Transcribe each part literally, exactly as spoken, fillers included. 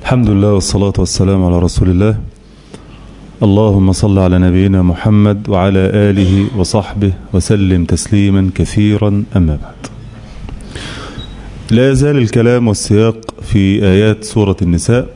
الحمد لله والصلاة والسلام على رسول الله. اللهم صل على نبينا محمد وعلى آله وصحبه وسلم تسليما كثيرا. أما بعد، لا يزال الكلام والسياق في آيات سورة النساء.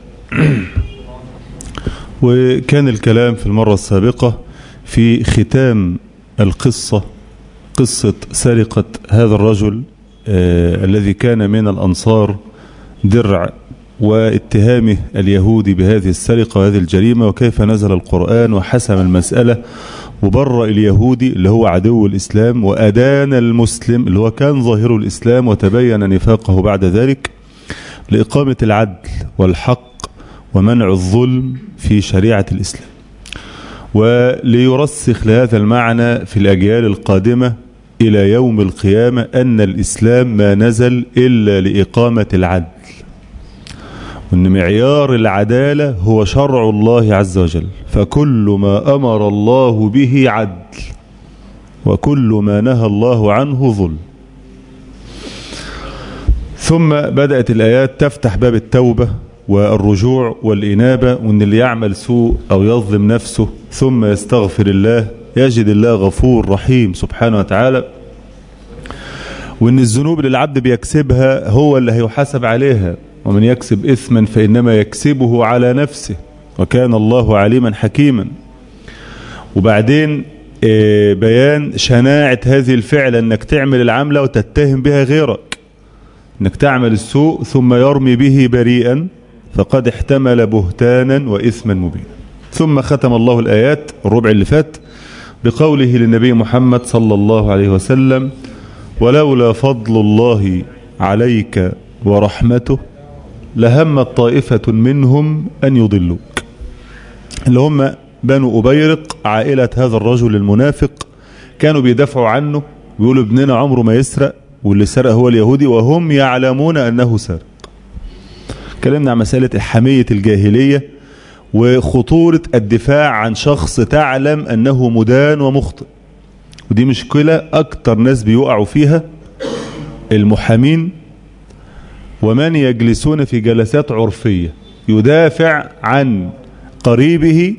وكان الكلام في المرة السابقة في ختام القصة، قصة سرقة هذا الرجل آه الذي كان من الأنصار درع، واتهامه اليهودي بهذه السرقة وهذه الجريمة، وكيف نزل القرآن وحسم المسألة وبرأ اليهودي اللي هو عدو الإسلام، وأدان المسلم اللي هو كان ظاهر الإسلام وتبين نفاقه بعد ذلك، لإقامة العدل والحق ومنع الظلم في شريعة الإسلام، وليرسخ لهذا المعنى في الأجيال القادمة إلى يوم القيامة أن الإسلام ما نزل إلا لإقامة العدل، وأن معيار العدالة هو شرع الله عز وجل، فكل ما أمر الله به عدل وكل ما نهى الله عنه ظلم. ثم بدأت الآيات تفتح باب التوبة والرجوع والإنابة، وأن اللي يعمل سوء أو يظلم نفسه ثم يستغفر الله يجد الله غفور رحيم سبحانه وتعالى، وأن الذنوب اللي العبد بيكسبها هو اللي هيحاسب عليها، ومن يكسب إثما فإنما يكسبه على نفسه وكان الله عليما حكيما. وبعدين بيان شناعة هذه الفعلة، أنك تعمل العملة وتتهم بها غيرك، أنك تعمل السوء ثم يرمي به بريئا فقد احتمل بهتانا وإثما مبينا. ثم ختم الله الآيات الربع اللي فات بقوله للنبي محمد صلى الله عليه وسلم: ولولا فضل الله عليك ورحمته لهمت طائفة منهم أن يضلوك، اللي هم بنو أبيرق، عائلة هذا الرجل المنافق، كانوا بيدافعوا عنه ويقولوا ابننا عمره ما يسرق، واللي سرق هو اليهودي، وهم يعلمون أنه سرق. كلمنا عن مسألة حمية الجاهلية وخطورة الدفاع عن شخص تعلم أنه مدان ومخطئ، ودي مشكلة أكتر ناس بيقعوا فيها المحامين ومن يجلسون في جلسات عرفية، يدافع عن قريبه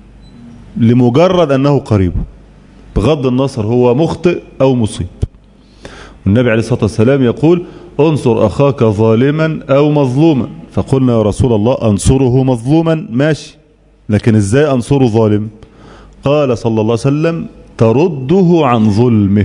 لمجرد أنه قريبه بغض النظر هو مخطئ أو مصيب. والنبي عليه الصلاة والسلام يقول: انصر أخاك ظالما أو مظلوما. فقلنا يا رسول الله أنصره مظلوما ماشي، لكن إزاي أنصره ظالم؟ قال صلى الله عليه وسلم: ترده عن ظلمه.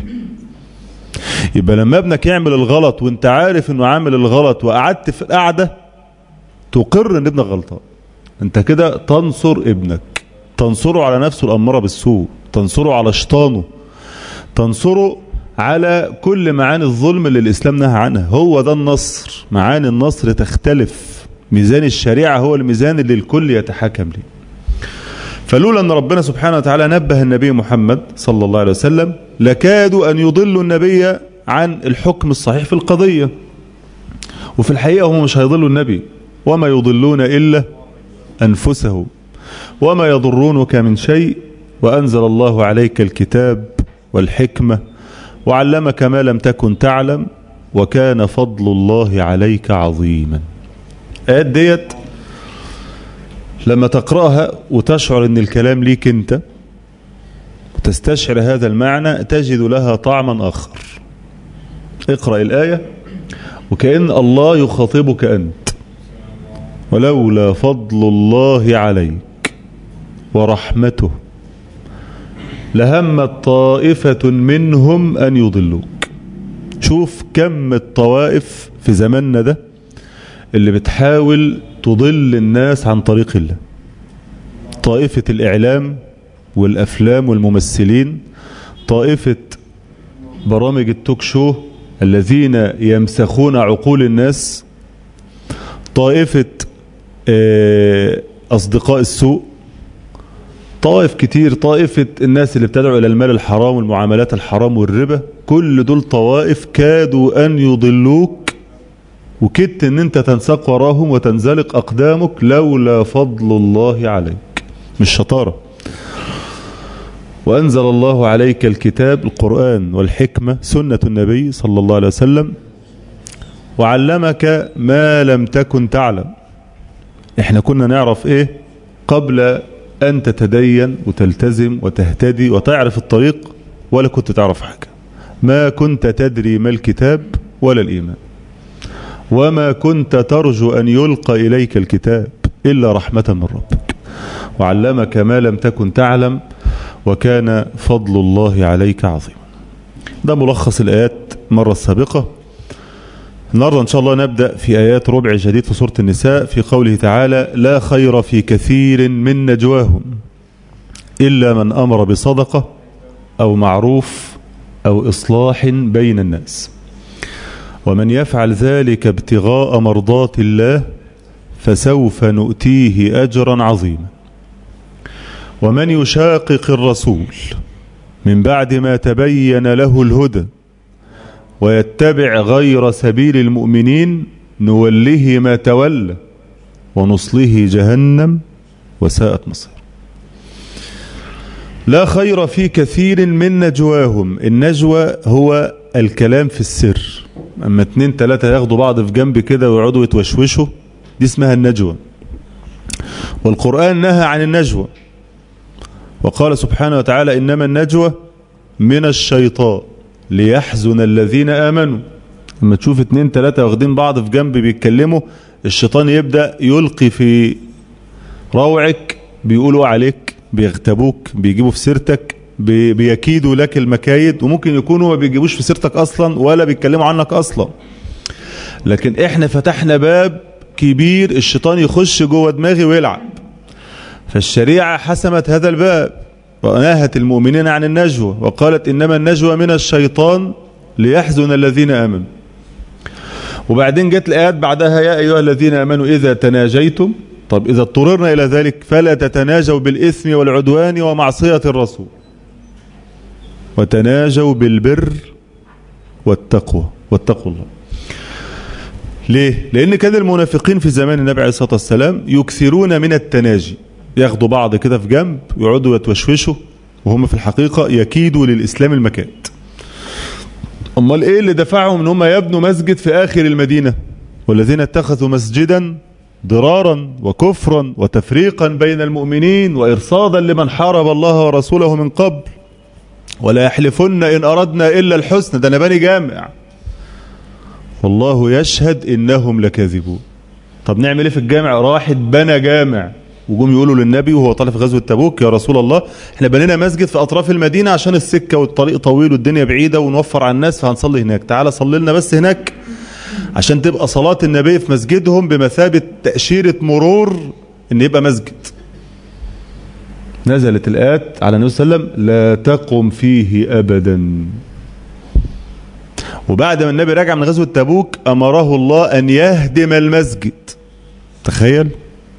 يبقى لما ابنك يعمل الغلط وانت عارف انه عامل الغلط وقعدت في القعدة تقر ان ابنك غلطان، انت كده تنصر ابنك، تنصره على نفسه الأمارة بالسوء، تنصره على شيطانه، تنصره على كل معاني الظلم اللي الإسلام نهى عنها. هو ده النصر. معاني النصر تختلف، ميزان الشريعة هو الميزان اللي الكل يتحكم ليه. فلولا أن ربنا سبحانه وتعالى نبه النبي محمد صلى الله عليه وسلم لكادوا أن يضلوا النبي عن الحكم الصحيح في القضية، وفي الحقيقة هم مش هيضلوا النبي، وما يضلون إلا أنفسهم وما يضرونك من شيء، وأنزل الله عليك الكتاب والحكمة وعلمك ما لم تكن تعلم وكان فضل الله عليك عظيما. آيات ديت لما تقرأها وتشعر ان الكلام ليك انت وتستشعر هذا المعنى تجد لها طعما آخر. اقرأ الآية وكأن الله يخاطبك أنت: ولولا فضل الله عليك ورحمته لهمت طائفة منهم أن يضلوك. شوف كم الطوائف في زماننا ده اللي بتحاول تضل الناس عن طريق الله. طائفة الإعلام والأفلام والممثلين، طائفة برامج التوك شو الذين يمسخون عقول الناس، طائفة أصدقاء السوء، طائف كتير، طائفة الناس اللي بتدعو إلى المال الحرام والمعاملات الحرام والربا. كل دول طوائف كادوا أن يضلوك، وكدت ان انت تنساق وراهم وتنزلق أقدامك لولا فضل الله عليك. مش شطارة. وأنزل الله عليك الكتاب القرآن والحكمة سنة النبي صلى الله عليه وسلم وعلمك ما لم تكن تعلم. احنا كنا نعرف ايه قبل ان تتدين وتلتزم وتهتدي وتعرف الطريق؟ ولا كنت تعرف حاجة. ما كنت تدري ما الكتاب ولا الإيمان، وما كنت ترجو أن يلقى إليك الكتاب إلا رحمة من ربك، وعلمك ما لم تكن تعلم، وكان فضل الله عليك عظيما. ده ملخص الآيات مرة السابقة. النهارده إن شاء الله نبدأ في آيات ربع جديد في سورة النساء، في قوله تعالى: لا خير في كثير من نجواهم إلا من أمر بصدقة أو معروف أو إصلاح بين الناس، ومن يفعل ذلك ابتغاء مرضات الله فسوف نؤتيه أجرا عظيما، ومن يشاقق الرسول من بعد ما تبين له الهدى ويتبع غير سبيل المؤمنين نوله ما تولى ونصله جهنم وساءت مصير. لا خير في كثير من نجواهم. النجوى هو الكلام في السر، اما اتنين تلاتة ياخدوا بعض في جنب كده ويقعدوا يتوشوشوا، دي اسمها النجوى. والقرآن نهى عن النجوى وقال سبحانه وتعالى: إنما النجوى من الشيطان ليحزن الذين آمنوا. لما تشوف اتنين تلاتة واخدين بعض في جنب بيتكلموا، الشيطان يبدأ يلقي في روعك، بيقولوا عليك، بيغتابوك، بيجيبوا في سيرتك، بيكيدوا لك المكايد، وممكن يكونوا ما بيجيبوش في سيرتك أصلا ولا بيتكلموا عنك أصلا. لكن احنا فتحنا باب كبير الشيطان يخش جوه دماغي ويلعب. فالشريعة حسمت هذا الباب ونهت المؤمنين عن النجوى وقالت: إنما النجوى من الشيطان ليحزن الذين آمنوا. وبعدين جت الآيات بعدها: يا أيها الذين آمنوا إذا تناجيتم. طب إذا اضطررنا إلى ذلك فلا تتناجوا بالإثم والعدوان ومعصية الرسول، وتناجوا بالبر والتقوى واتقوا الله. ليه؟ لأن كان المنافقين في زمان النبي عليه الصلاة والسلام يكثرون من التناجي، ياخدوا بعض كده في جنب ويقعدوا يتوشوشوا، وهم في الحقيقة يكيدوا للإسلام المكائد. أمال إيه اللي دفعهم إن هم يبنوا مسجد في آخر المدينة؟ والذين اتخذوا مسجدا ضرارا وكفرا وتفريقا بين المؤمنين وإرصادا لمن حارب الله ورسوله من قبل، ولا يحلفن إن أردنا إلا الحسن. ده أنا بني جامع والله يشهد إنهم لكاذبون. طب نعمل إيه في الجامع؟ راحت بنى جامع، وجم يقولوا للنبي وهو طالع في غزوة تبوك: يا رسول الله احنا بنينا مسجد في أطراف المدينة عشان السكة والطريق طويل والدنيا بعيدة ونوفر على الناس، فهنصلي هناك، تعالى صلي لنا بس هناك عشان تبقى صلاة النبي في مسجدهم بمثابة تأشيرة مرور ان يبقى مسجد. نزلت الآيات على النبي صلى الله عليه وسلم: لا تقم فيه أبدا. وبعد ما النبي رجع من غزوة تبوك أمره الله أن يهدم المسجد. تخيل،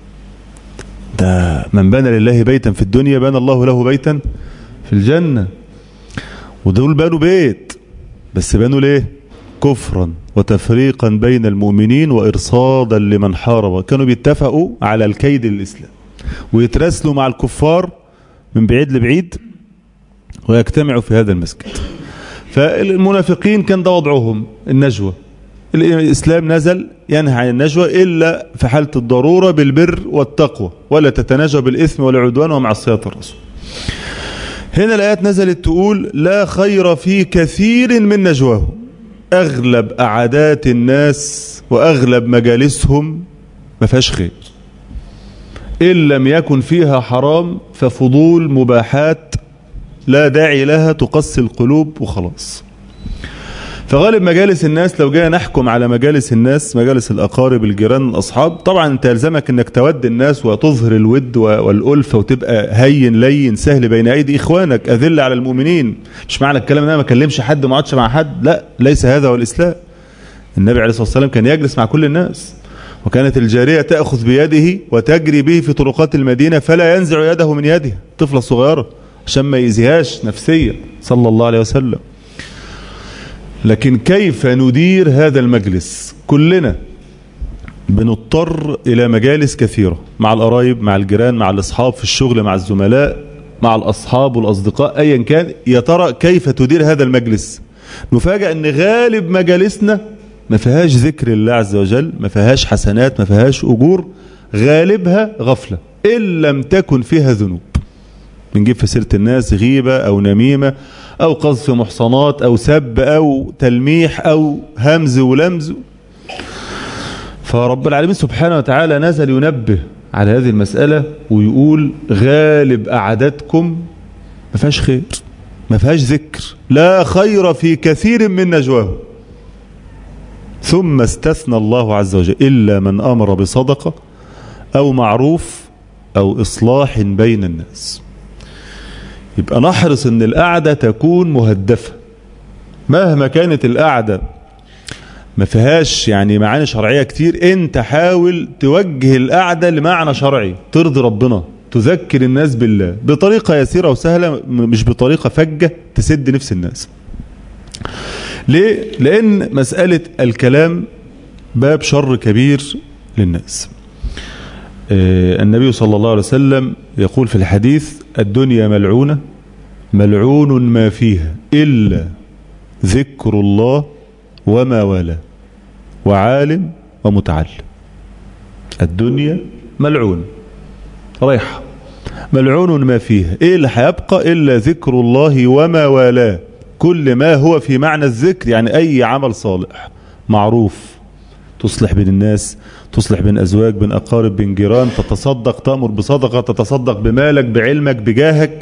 ده من بنى لله بيتا في الدنيا بنى الله له بيتا في الجنة. ودول بنوا بيت، بس بنوا ليه؟ كفرا وتفريقا بين المؤمنين وإرصادا لمن حارب. كانوا بيتفقوا على الكيد للإسلام ويترسلوا مع الكفار من بعيد لبعيد ويجتمعوا في هذا المسجد. فالمنافقين كان ده وضعهم، النجوى. الإسلام نزل ينهى عن النجوى إلا في حالة الضرورة بالبر والتقوى، ولا تتناجوا بالإثم والعدوان ومعصية الرسول. هنا الآيات نزلت تقول: لا خير في كثير من نجواهم. أغلب قعدات الناس وأغلب مجالسهم ما فيهاش خير، إن لم يكن فيها حرام ففضول مباحات لا داعي لها تقسي القلوب وخلاص. فغالب مجالس الناس، لو جينا نحكم على مجالس الناس، مجالس الأقارب الجيران الأصحاب، طبعا انت يلزمك انك تود الناس وتظهر الود والألفة وتبقى هين لين سهل بين أيدي إخوانك، أذل على المؤمنين. مش معنى الكلام ان انا ما اكلمش حد ما اقعدش مع حد، لا، ليس هذا هو الإسلام. النبي عليه الصلاة والسلام كان يجلس مع كل الناس، وكانت الجارية تأخذ بيده وتجري به في طرقات المدينة فلا ينزع يده من يدها، طفلة صغيرة عشان ما يأذيهاش نفسيا صلى الله عليه وسلم. لكن كيف ندير هذا المجلس؟ كلنا بنضطر إلى مجالس كثيرة مع القرايب، مع الجيران، مع الأصحاب، في الشغل، مع الزملاء، مع الأصحاب والأصدقاء، أيا كان. يا ترى كيف تدير هذا المجلس؟ نفاجأ أن غالب مجالسنا ما فيهاش ذكر الله عز وجل، ما فيهاش حسنات، ما فيهاش أجور، غالبها غفلة إن لم تكن فيها ذنوب. بنجيب في سيرة الناس غيبة أو نميمة أو قذف محصنات أو سب أو تلميح أو همز ولمز. فرب العالمين سبحانه وتعالى نزل ينبه على هذه المسألة ويقول غالب أعدادكم ما فيهاش خير، ما فيهاش ذكر، لا خير في كثير من نجواهم. ثم استثنى الله عز وجل إلا من أمر بصدقة أو معروف أو إصلاح بين الناس. يبقى نحرص أن القعدة تكون مهدفة، مهما كانت القعدة ما فيهاش يعني معاني شرعية كتير، انت حاول توجه القعدة لمعنى شرعي ترضي ربنا، تذكر الناس بالله بطريقة يسيرة وسهلة، مش بطريقة فجة تسد نفس الناس. ليه؟ لأن مسألة الكلام باب شر كبير للناس. النبي صلى الله عليه وسلم يقول في الحديث الدنيا ملعونة ملعون ما فيها إلا ذكر الله وما والاه وعالم ومتعلم. الدنيا ملعون رايحة ملعون ما فيها، ايه اللي هيبقى إلا ذكر الله وما والاه. كل ما هو في معنى الذكر يعني أي عمل صالح معروف، تصلح بين الناس، تصلح بين أزواج، بين أقارب، بين جيران، تتصدق، تأمر بصدقة، تتصدق بمالك، بعلمك، بجاهك.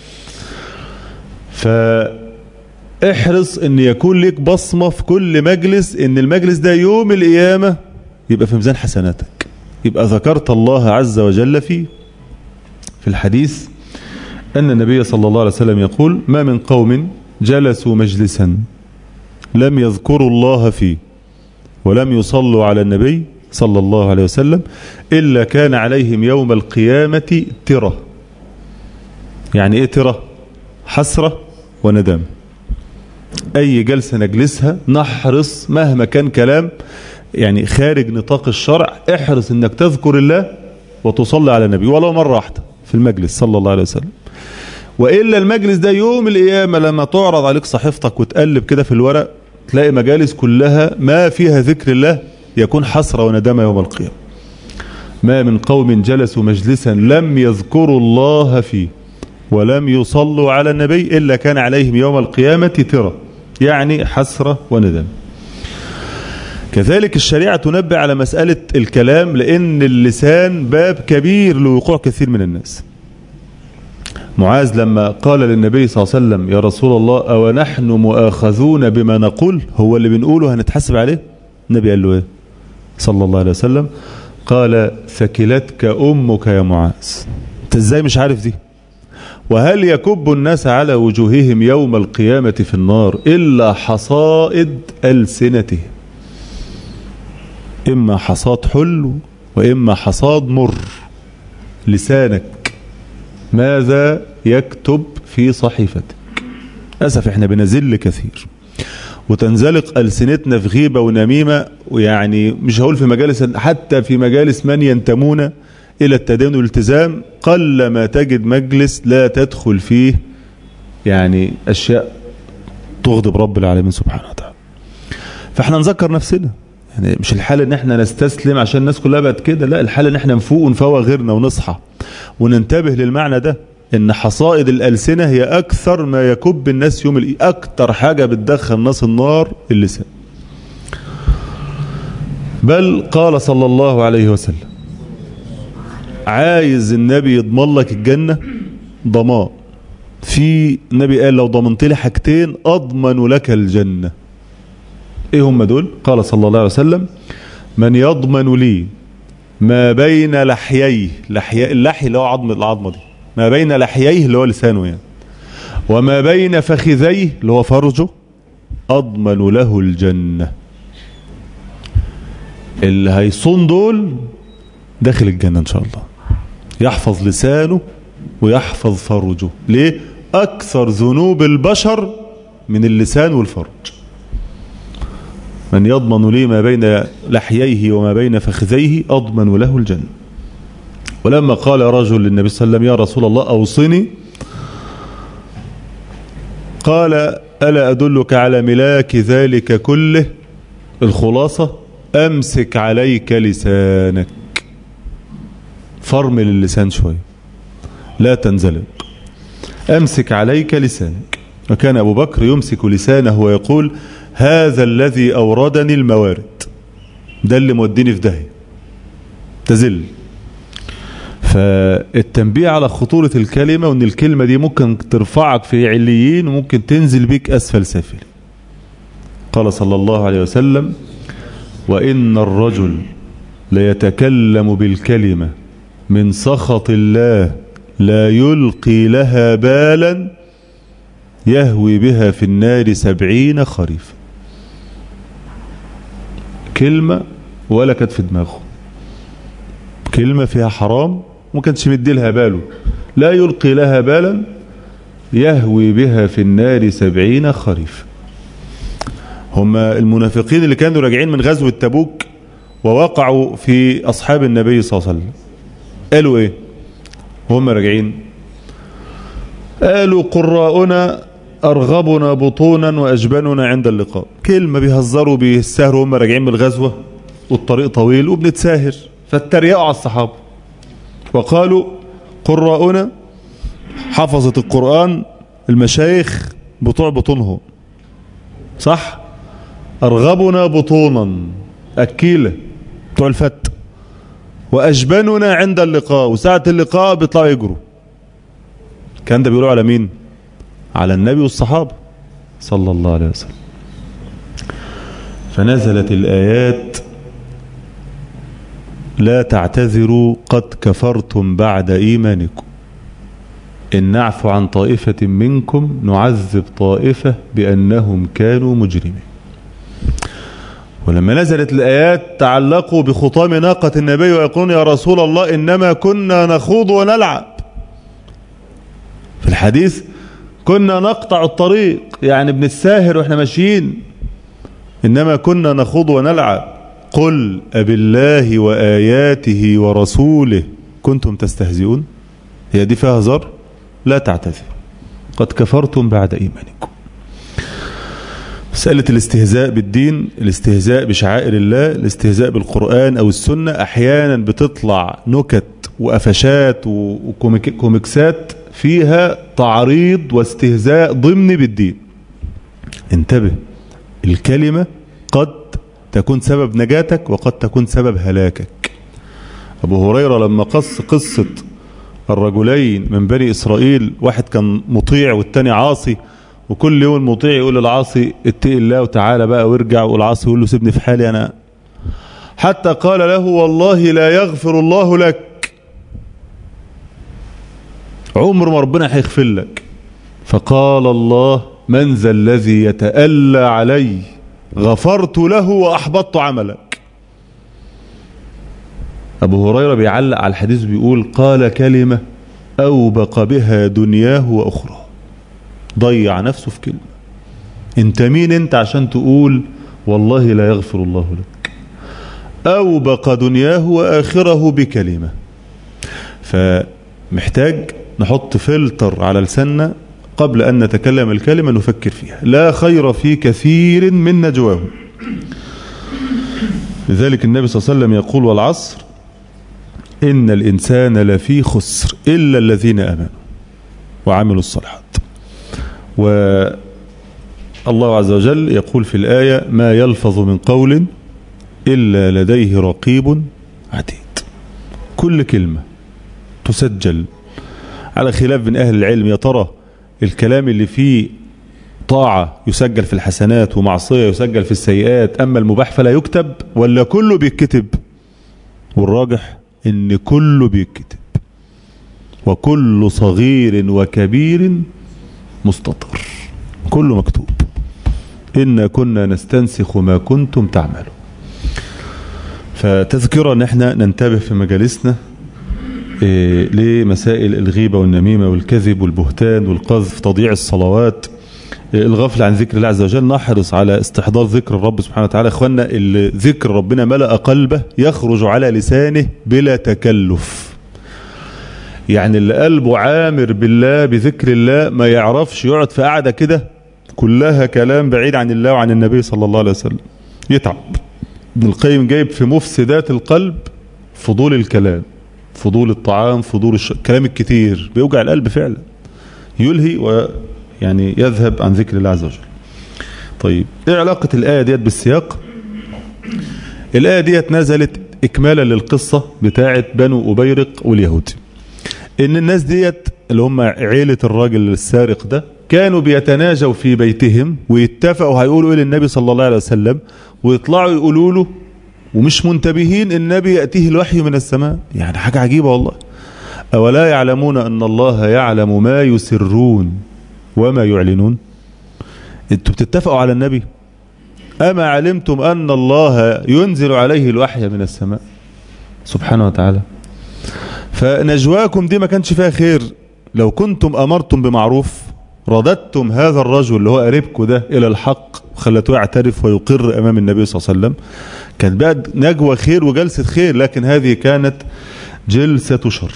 فاحرص ان يكون لك بصمة في كل مجلس، ان المجلس ده يوم القيامة يبقى في ميزان حسناتك، يبقى ذكرت الله عز وجل فيه. في الحديث أن النبي صلى الله عليه وسلم يقول ما من قوم جلسوا مجلسا لم يذكروا الله فيه ولم يصلوا على النبي صلى الله عليه وسلم إلا كان عليهم يوم القيامة ترة. يعني ايه ترة؟ حسرة وندم. أي جلسة نجلسها نحرص مهما كان كلام يعني خارج نطاق الشرع، احرص انك تذكر الله وتصلي على النبي ولو مرة واحدة في المجلس صلى الله عليه وسلم. وإلا المجلس ده يوم القيامة لما تعرض عليك صحيفتك وتقلب كده في الورق تلاقي مجالس كلها ما فيها ذكر الله، يكون حسرة وندامة يوم القيامة. ما من قوم جلسوا مجلسا لم يذكروا الله فيه ولم يصلوا على النبي إلا كان عليهم يوم القيامة ترى، يعني حسرة وندم. كذلك الشريعة تنبه على مسألة الكلام، لأن اللسان باب كبير لوقوع كثير من الناس. معاذ لما قال للنبي صلى الله عليه وسلم يا رسول الله أو نحن مؤاخذون بما نقول، هو اللي بنقوله هنتحسب عليه؟ النبي قال له ايه صلى الله عليه وسلم؟ قال ثكلتك أمك يا معاذ. انت ازاي مش عارف دي؟ وهل يكب الناس على وجوههم يوم القيامة في النار إلا حصائد ألسنتهم، إما حصاد حلو وإما حصاد مر. لسانك ماذا يكتب في صحيفتك؟ أسف احنا بنزل كثير وتنزلق ألسنتنا في غيبة ونميمة، ويعني مش هقول في مجالس، حتى في مجالس من ينتمون إلى التدين والالتزام قل ما تجد مجلس لا تدخل فيه يعني أشياء تغضب رب العالمين سبحانه وتعالى. فاحنا نذكر نفسنا، يعني مش الحال ان احنا نستسلم عشان الناس كلها بقت كده، لا، الحال ان احنا نفوق ونفوق غيرنا ونصحى وننتبه للمعنى ده، ان حصائد الألسنة هي اكثر ما يكب الناس يوم القيامة. اكتر حاجة بتدخل الناس النار اللسان. بل قال صلى الله عليه وسلم عايز النبي يضمن لك الجنة ضمان، في النبي قال لو ضمنت لي حاجتين اضمن لك الجنة. ايه هم دول؟ قال صلى الله عليه وسلم من يضمن لي ما بين لحييه، لحي اللحي اللي هو عظم العظمه دي، ما بين لحييه اللي هو لسانه يعني، وما بين فخذيه اللي هو فرجه، اضمن له الجنه. اللي هيصون دول داخل الجنه ان شاء الله، يحفظ لسانه ويحفظ فرجه. ليه؟ اكثر ذنوب البشر من اللسان والفرج. من يضمن لي ما بين لحييه وما بين فخذيه أضمن له الجنة. ولما قال رجل للنبي صلى الله عليه وسلم يا رسول الله أوصني، قال ألا أدلك على ملاك ذلك كله؟ الخلاصة أمسك عليك لسانك. فرمل اللسان شوية، لا تنزلق، أمسك عليك لسانك. وكان أبو بكر يمسك لسانه ويقول هذا الذي أوردني الموارد، ده اللي موديني في داهية، تزل. فالتنبيه على خطورة الكلمة، وان الكلمة دي ممكن ترفعك في عليين وممكن تنزل بك أسفل سافل. قال صلى الله عليه وسلم وإن الرجل ليتكلم بالكلمة من سخط الله لا يلقي لها بالا يهوي بها في النار سبعين خريف. كلمة ولا كانت في دماغه، كلمة فيها حرام ما كانش مدي لها باله، لا يلقي لها بالا يهوي بها في النار سبعين خريف. هم المنافقين اللي كانوا راجعين من غزوة تبوك ووقعوا في أصحاب النبي صلى الله عليه وسلم قالوا إيه هم راجعين؟ قالوا قراؤنا أرغبنا بطونا وأجبننا عند اللقاء. كلمة بيهزروا بيسهروا هم راجعين من الغزوة والطريق طويل وبنتساهر، فاتريقوا على الصحابة وقالوا قراؤنا حفظت القرآن المشايخ بطوع بطونهم، صح؟ أرغبنا بطونا أكيلة بتوع الفت، وأجبننا عند اللقاء، وساعة اللقاء بيطلعوا يجروا. كان ده بيقولوا على مين؟ على النبي والصحابة صلى الله عليه وسلم. فنزلت الآيات لا تعتذروا قد كفرتم بعد إيمانكم إن نعفو عن طائفة منكم نعذب طائفة بأنهم كانوا مجرمين. ولما نزلت الآيات تعلقوا بخطام ناقة النبي ويقولون يا رسول الله إنما كنا نخوض ونلعب. في الحديث كنا نقطع الطريق، يعني بنتساهر واحنا ماشيين، إنما كنا نخوض ونلعب. قل أبالله وآياته ورسوله كنتم تستهزئون. هي دي فيها هزار؟ لا تعتذروا قد كفرتم بعد إيمانكم. مسألة الاستهزاء بالدين، الاستهزاء بشعائر الله، الاستهزاء بالقرآن أو السنة، أحيانا بتطلع نكت وأفشات وكوميكسات فيها تعريض واستهزاء ضمني بالدين. انتبه، الكلمة قد تكون سبب نجاتك وقد تكون سبب هلاكك. أبو هريرة لما قص قصة الرجلين من بني إسرائيل، واحد كان مطيع والتاني عاصي، وكل يوم المطيع يقول للعاصي اتقي الله وتعالى بقى وارجع، والعاصي يقول له سيبني في حالي أنا، حتى قال له والله لا يغفر الله لك، عمر ما ربنا هيغفر لك. فقال الله من ذا الذي يتألى علي غفرت له وأحبطت عملك. أبو هريرة بيعلق على الحديث بيقول قال كلمة أوبق بها دنياه وأخرى، ضيع نفسه في كلمة. انت مين انت عشان تقول والله لا يغفر الله لك؟ أوبق دنياه وآخره بكلمة. فمحتاج نحط فلتر على لساننا قبل أن نتكلم الكلمة نفكر فيها. لا خير في كثير من نجواهم. لذلك النبي صلى الله عليه وسلم يقول والعصر إن الإنسان لفي خسر إلا الذين آمنوا وعملوا الصالحات. والله عز وجل يقول في الآية ما يلفظ من قول إلا لديه رقيب عتيد. كل كلمة تسجل، على خلاف من أهل العلم يا ترى الكلام اللي فيه طاعة يسجل في الحسنات ومعصية يسجل في السيئات، أما المباح فلا يكتب، ولا كله بيتكتب؟ والراجح إن كله بيتكتب، وكل صغير وكبير مستطر، كله مكتوب. إنا كنا نستنسخ ما كنتم تعملون. فتذكرة ان احنا ننتبه في مجالسنا إيه لمسائل الغيبة والنميمة والكذب والبهتان والقذف، تضييع الصلوات، إيه الغفل عن ذكر الله عز وجل. نحرص على استحضار ذكر الرب سبحانه وتعالى. اخوانا اللي ذكر ربنا ملأ قلبه يخرج على لسانه بلا تكلف. يعني اللي قلبه عامر بالله بذكر الله ما يعرفش يقعد في قعدة كده كلها كلام بعيد عن الله وعن النبي صلى الله عليه وسلم، يتعب. ابن القيم جايب في مفسدات القلب فضول الكلام، فضول الطعام، فضول الش... كلام الكتير بيوجع القلب فعلا، يلهي ويعني يذهب عن ذكر الله عز وجل. طيب ايه علاقة الآية ديت بالسياق؟ الآية ديت نزلت إكمالا للقصة بتاعة بنو أبيرق واليهود، إن الناس ديت اللي هم عيلة الراجل السارق ده كانوا بيتناجوا في بيتهم ويتفقوا هيقولوا إيه للنبي صلى الله عليه وسلم، ويطلعوا يقولوا له ومش منتبهين النبي يأتيه الوحي من السماء. يعني حاجة عجيبة والله. أولا يعلمون أن الله يعلم ما يسرون وما يعلنون؟ انتوا بتتفقوا على النبي، أما علمتم أن الله ينزل عليه الوحي من السماء سبحانه وتعالى. فنجواكم دي ما كانش فيها خير. لو كنتم أمرتم بمعروف رددتم هذا الرجل اللي هو قريبكم ده إلى الحق وخلتوه يعترف ويقر أمام النبي صلى الله عليه وسلم، كانت بقى نجوى خير وجلسة خير، لكن هذه كانت جلسة شر.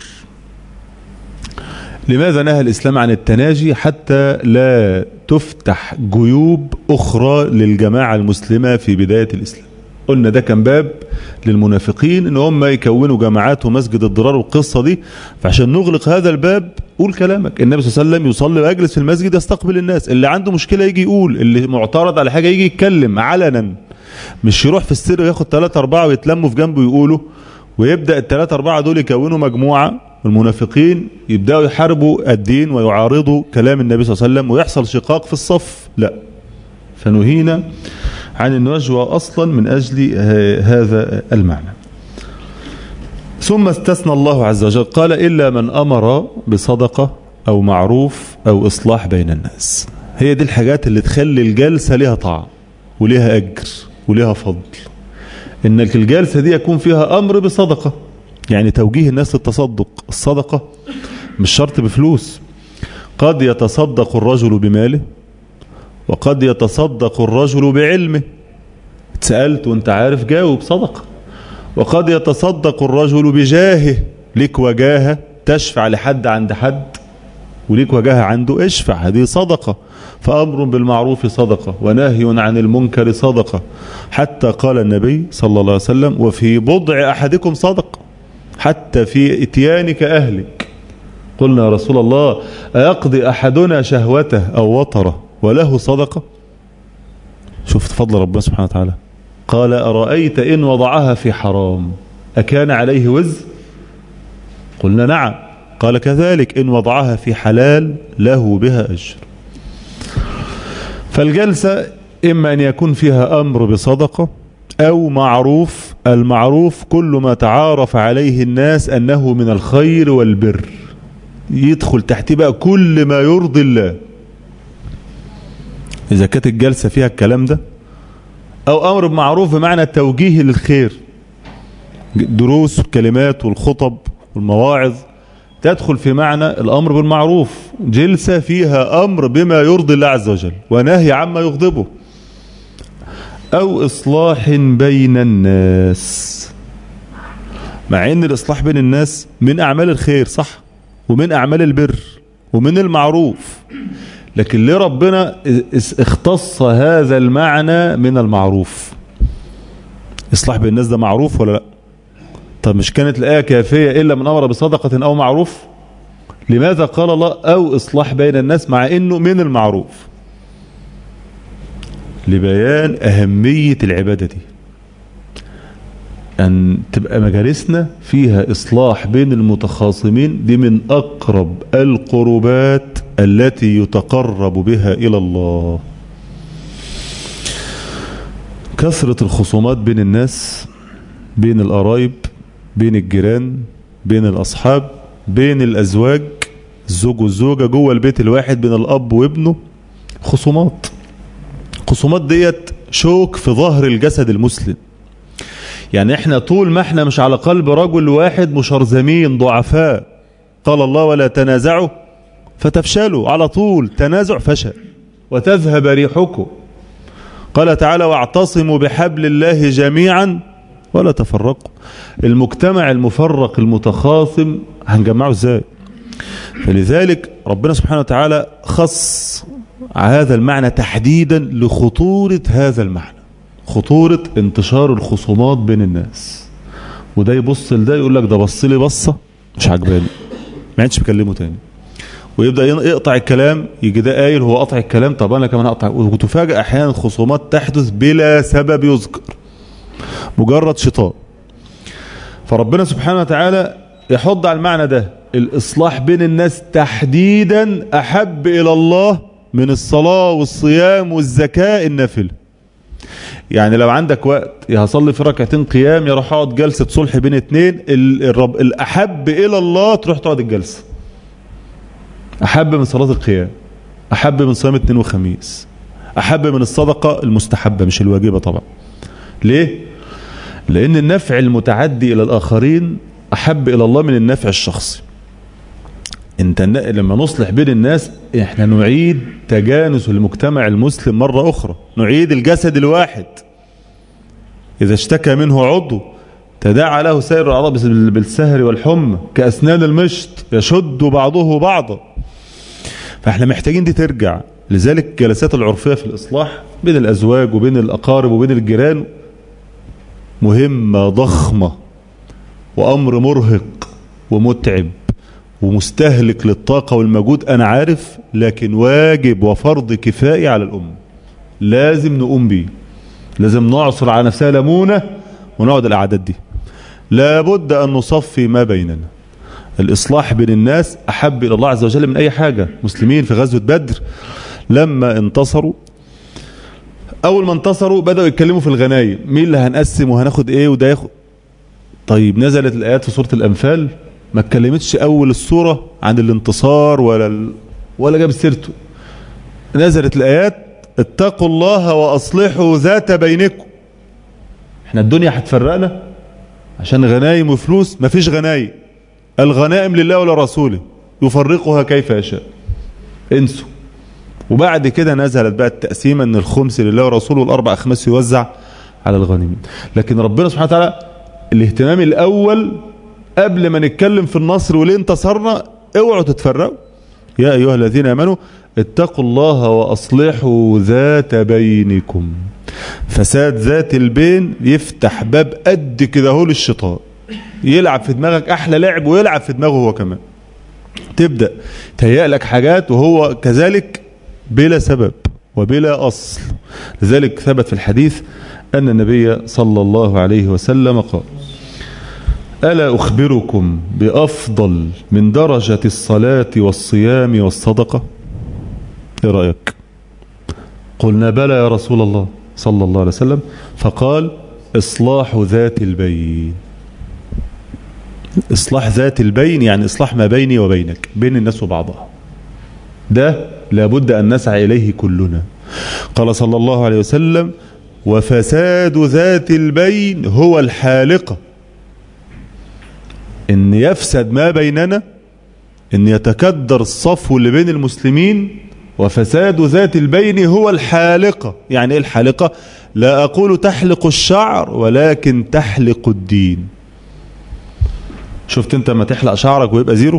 لماذا نهى الإسلام عن التناجي؟ حتى لا تفتح جيوب أخرى للجماعة المسلمة في بداية الإسلام. قلنا ده كان باب للمنافقين ان هم يكونوا جماعات ومسجد الضرار والقصة دي، فعشان نغلق هذا الباب قول كلامك. النبي صلى الله عليه وسلم يصلي ويجلس في المسجد يستقبل الناس، اللي عنده مشكلة يجي يقول، اللي معترض على حاجة يجي يتكلم علنا، مش يروح في السر وياخد ثلاثة أربعة ويتلموا في جنبه يقولوا، ويبدأ الثلاثة أربعة دول يكونوا مجموعة، والمنافقين يبدأوا يحاربوا الدين ويعارضوا كلام النبي صلى الله عليه وسلم ويحصل شقاق في الصف. لا، فنهينا عن النجوى أصلا من أجل هذا المعنى. ثم استثنى الله عز وجل قال إلا من أمر بصدقة أو معروف أو إصلاح بين الناس. هي دي الحاجات اللي تخلي الجلسة لها طعم ولها أجر ولها فضل. إنك الجلسة دي يكون فيها أمر بصدقة، يعني توجيه الناس للتصدق. الصدقة مش شرط بفلوس، قد يتصدق الرجل بماله وقد يتصدق الرجل بعلمه. اتسألت وانت عارف جاوب صدقة. وقد يتصدق الرجل بجاهه، لك وجاهة تشفع لحد عند حد وليك وجاهة عنده اشفع، هذه صدقة. فأمر بالمعروف صدقة ونهي عن المنكر صدقة، حتى قال النبي صلى الله عليه وسلم وفي بضع أحدكم صدقة، حتى في اتيانك أهلك. قلنا يا رسول الله أيقضي أحدنا شهوته أو وطره وله صدقة؟ شفت فضل ربنا سبحانه وتعالى. قال أرأيت إن وضعها في حرام أكان عليه وزر؟ قلنا نعم. قال كذلك إن وضعها في حلال له بها أجر. فالجلسة إما أن يكون فيها أمر بصدقة أو معروف. المعروف كل ما تعارف عليه الناس أنه من الخير والبر، يدخل تحتيه بقى كل ما يرضي الله. إذا كانت الجلسة فيها الكلام ده، أو أمر بمعروف بمعنى التوجيه للخير، دروس والكلمات والخطب والمواعظ تدخل في معنى الأمر بالمعروف. جلسة فيها أمر بما يرضي الله عز وجل ونهي عما يغضبه. أو إصلاح بين الناس، مع أن الإصلاح بين الناس من أعمال الخير صح، ومن أعمال البر ومن المعروف، لكن ليه ربنا اختص هذا المعنى من المعروف؟ إصلاح بين الناس ده معروف ولا لا؟ طب مش كانت الآية كافية إلا من أمر بصدقة أو معروف؟ لماذا قال الله أو إصلاح بين الناس مع أنه من المعروف؟ لبيان أهمية العبادة دي، أن تبقى مجالسنا فيها إصلاح بين المتخاصمين. دي من أقرب القربات التي يتقرب بها إلى الله. كثرة الخصومات بين الناس، بين القرايب، بين الجيران، بين الأصحاب، بين الأزواج، الزوج والزوجة جوه البيت الواحد، بين الأب وابنه، خصومات. خصومات ديت شوك في ظهر الجسد المسلم. يعني احنا طول ما احنا مش على قلب رجل واحد مشرذمين ضعفاء، قال الله ولا تنازعوا فتفشلوا، على طول تنازع فشل وتذهب ريحكم. قال تعالى واعتصموا بحبل الله جميعا ولا تفرقوا. المجتمع المفرق المتخاصم هنجمعه ازاي؟ فلذلك ربنا سبحانه وتعالى خص هذا المعنى تحديدا لخطورة هذا المعنى، خطورة انتشار الخصومات بين الناس. وده يبص لده يقول لك ده بص لي بصة مش عجباني، ما عادش بكلمه تاني، ويبدأ يقطع الكلام. يجي ده قايل هو قطع الكلام، طب أنا كمان أقطع. وتفاجأ أحيانا خصومات تحدث بلا سبب يذكر، مجرد شيطان. فربنا سبحانه وتعالى يحض على المعنى ده. الإصلاح بين الناس تحديدا أحب إلى الله من الصلاة والصيام والزكاة النافلة. يعني لو عندك وقت يا هصلي في ركعتين قيام، يا راح اقعد جلسة صلح بين اتنين، الرب الأحب إلى الله تروح تقعد الجلسة. أحب من صلاة القيام، أحب من صيام اثنين وخميس، أحب من الصدقة المستحبة مش الواجبة طبعا. ليه؟ لأن النفع المتعدي إلى الآخرين أحب إلى الله من النفع الشخصي. انت لما نصلح بين الناس احنا نعيد تجانس المجتمع المسلم مرة أخرى، نعيد الجسد الواحد. إذا اشتكى منه عضو تداعى له سائر الأعضاء بالسهر والحمى كأسنان المشط يشد بعضه بعضا. فاحنا محتاجين دي ترجع. لذلك جلسات العرفية في الإصلاح بين الأزواج وبين الأقارب وبين الجيران مهمة ضخمة، وأمر مرهق ومتعب ومستهلك للطاقة والمجهود أنا عارف، لكن واجب وفرض كفائي على الأمة، لازم نقوم بيه. لازم نعصر على نفسها ليمونة ونقعد الأعداد دي. لابد أن نصفي ما بيننا. الإصلاح بين الناس أحب إلى الله عز وجل من أي حاجة. مسلمين في غزوة بدر لما انتصروا، أول ما انتصروا بدأوا يتكلموا في الغنايم، مين اللي هنقسم وهناخد إيه وده ياخد. طيب نزلت الآيات في سورة الأنفال، ما اتكلمتش أول السورة عن الانتصار ولا ال... ولا جاب سيرته. نزلت الآيات اتقوا الله وأصلحوا ذات بينكم. احنا الدنيا هتفرقنا عشان غنايم وفلوس؟ ما فيش غنايم، الغنائم لله ولرسوله يفرقها كيف يشاء. انسوا. وبعد كده نزلت بقى التقسيمة ان الخمس لله ورسوله والاربع اخماس يوزع على الغنيمين. لكن ربنا سبحانه وتعالى الاهتمام الاول قبل ما نتكلم في النصر وليه انتصرنا، اوعوا تتفرقوا. يا ايها الذين امنوا اتقوا الله واصلحوا ذات بينكم. فساد ذات البين يفتح باب قد كده هو للشيطان، يلعب في دماغك احلى لعب ويلعب في دماغه هو كمان. تبدأ تهيأ لك حاجات وهو كذلك بلا سبب وبلا أصل. لذلك ثبت في الحديث أن النبي صلى الله عليه وسلم قال: ألا أخبركم بأفضل من درجة الصلاة والصيام والصدقة؟ إيه رأيك؟ قلنا بلى يا رسول الله صلى الله عليه وسلم. فقال: إصلاح ذات البين. إصلاح ذات البين يعني إصلاح ما بيني وبينك، بين الناس وبعضها. ده لابد أن نسعى إليه كلنا. قال صلى الله عليه وسلم: وفساد ذات البين هو الحالقة. إن يفسد ما بيننا، إن يتكدر الصفو اللي بين المسلمين. وفساد ذات البين هو الحالقة. يعني إيه الحالقة؟ لا أقول تحلق الشعر ولكن تحلق الدين. شفت انت ما تحلق شعرك ويبقى زيرو؟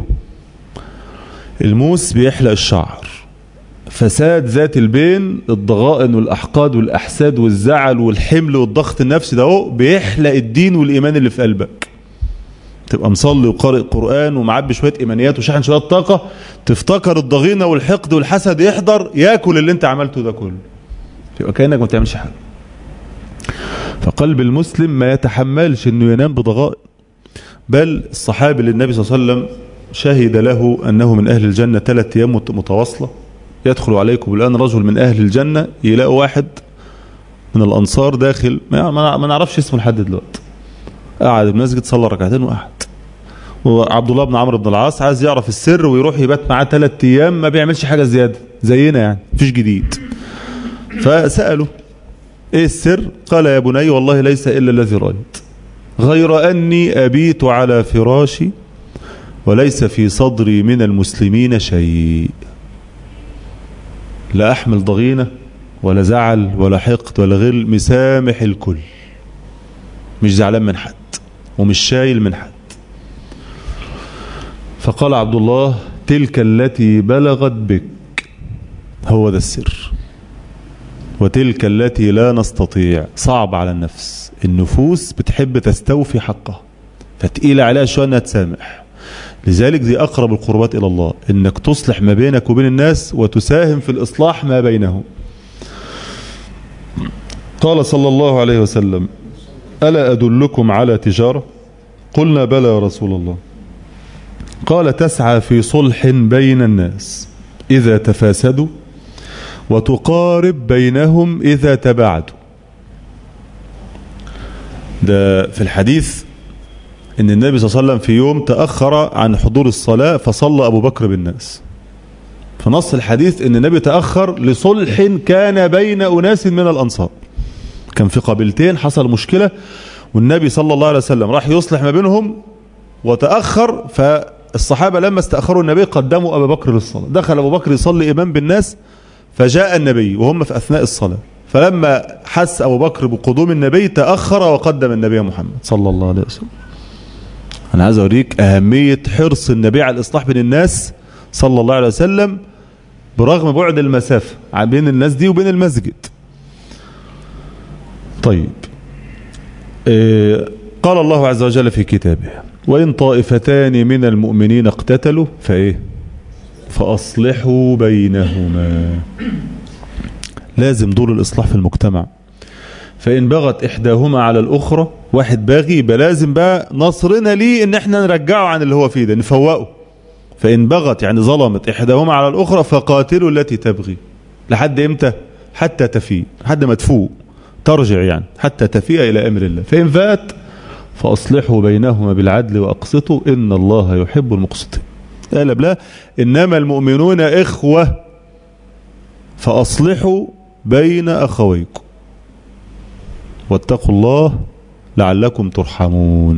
الموس بيحلق الشعر. فساد ذات البين، الضغائن والأحقاد والأحساد والزعل والحمل والضغط النفسي ده هو بيحلق الدين والإيمان اللي في قلبك. تبقى مصلي وقارئ قرآن ومعبي شوية إيمانيات وشاحن شوية طاقة، تفتكر الضغينة والحقد والحسد يحضر ياكل اللي انت عملته ده كله، تبقى كأنك ما تعملش حاجة. فقلب المسلم ما يتحملش انه ينام بضغائن. بل الصحابي للنبي صلى الله عليه وسلم شهد له أنه من أهل الجنة ثلاث أيام متواصلة. يدخل عليكم الآن رجل من أهل الجنة، يلاقوا واحد من الأنصار داخل ما نعرفش اسمه لحد دلوقتي، قعد المسجد صلى ركعتين وقعد. وعبد الله بن عمرو بن العاص عايز يعرف السر ويروح يبات معاه ثلاث أيام، ما بيعملش حاجة زيادة زينا يعني، مفيش جديد. فسأله إيه السر؟ قال: يا بني والله ليس إلا الذي رأيت، غير أني أبيت على فراشي وليس في صدري من المسلمين شيء. لا أحمل ضغينة ولا زعل ولا حقد ولا غل، مسامح الكل، مش زعلان من حد ومش شايل من حد. فقال عبد الله: تلك التي بلغت بك، هو ده السر. وتلك التي لا نستطيع، صعب على النفس. النفوس بتحب تستوفي حقها، فتقيل عليها شوية انها تسامح. لذلك دي أقرب القربات إلى الله، إنك تصلح ما بينك وبين الناس وتساهم في الإصلاح ما بينهم. قال صلى الله عليه وسلم: ألا أدلكم على تجارة؟ قلنا: بلى يا رسول الله. قال: تسعى في صلح بين الناس إذا تفاسدوا، وتقارب بينهم إذا تباعدوا. ده في الحديث إن النبي صلى الله عليه وسلم في يوم تأخر عن حضور الصلاة فصلى أبو بكر بالناس. فنص الحديث إن النبي تأخر لصلح كان بين أناس من الأنصار، كان في قبيلتين حصل مشكلة والنبي صلى الله عليه وسلم راح يصلح ما بينهم وتأخر، فالصحابة لما استأخروا النبي قدموا أبو بكر للصلاة. دخل أبو بكر يصلي إمام بالناس، فجاء النبي وهم في أثناء الصلاة، فلما حس أبو بكر بقدوم النبي تأخر وقدم النبي محمد صلى الله عليه وسلم. أنا عايز أوريك أهمية حرص النبي على الإصلاح بين الناس صلى الله عليه وسلم برغم بعد المسافة بين الناس دي وبين المسجد. طيب، إيه قال الله عز وجل في كتابه: وإن طائفتان من المؤمنين اقتتلوا فإيه فأصلحوا بينهما. لازم دور الإصلاح في المجتمع. فإن بغت إحداهما على الأخرى، واحد باغي يبقى لازم بقى نصرنا ليه إن احنا نرجعه عن اللي هو فيه ده، نفوقه. فإن بغت يعني ظلمت إحداهما على الأخرى فقاتلوا التي تبغي. لحد إمتى؟ حتى تفيء، لحد ما تفوق ترجع، يعني حتى تفيء إلى أمر الله. فإن فات فأصلحوا بينهما بالعدل وأقسطوا إن الله يحب المقسطين. قال بلا إنما المؤمنون إخوة فأصلحوا بين أخويكم واتقوا الله لعلكم ترحمون.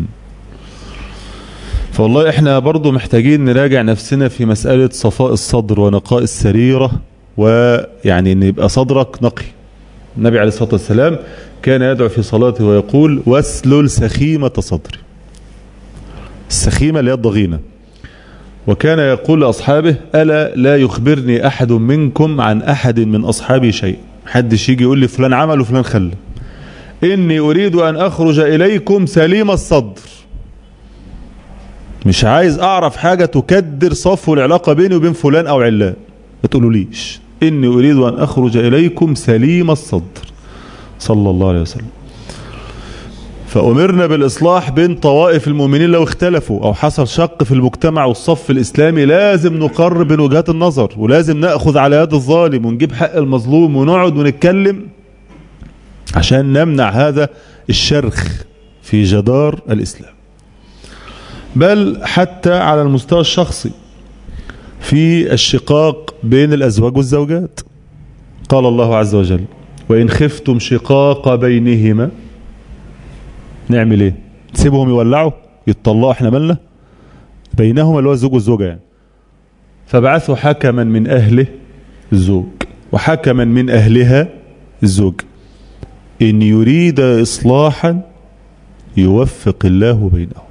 فوالله احنا برضو محتاجين نراجع نفسنا في مسألة صفاء الصدر ونقاء السريرة، ويعني ان يبقى صدرك نقي. النبي عليه الصلاة والسلام كان يدعو في صلاته ويقول: واسلل سخيمة صدري. السخيمة اللي هي الضغينة. وكان يقول لأصحابه: ألا لا يخبرني أحد منكم عن أحد من أصحابي شيء. حدش يجي يقول لي فلان عمل وفلان خلى. إني أريد أن أخرج إليكم سليم الصدر. مش عايز أعرف حاجة تكدر صفو العلاقة بيني وبين فلان أو علان، ما تقولوليش. إني أريد أن أخرج إليكم سليم الصدر صلى الله عليه وسلم. فأمرنا بالإصلاح بين طوائف المؤمنين لو اختلفوا أو حصل شق في المجتمع والصف الإسلامي، لازم نقرب بين وجهات النظر، ولازم نأخذ على يد الظالم ونجيب حق المظلوم ونقعد ونتكلم عشان نمنع هذا الشرخ في جدار الإسلام. بل حتى على المستوى الشخصي في الشقاق بين الأزواج والزوجات. قال الله عز وجل: وإن خفتم شقاق بينهما. نعمل ايه؟ نسيبهم يولعوا يتطلقوا، احنا مالنا بينهما، اللي هو الزوج والزوجة يعني. فبعثوا حكما من أهله الزوج وحكما من أهلها الزوج، إن يريد إصلاحا يوفق الله بينهم.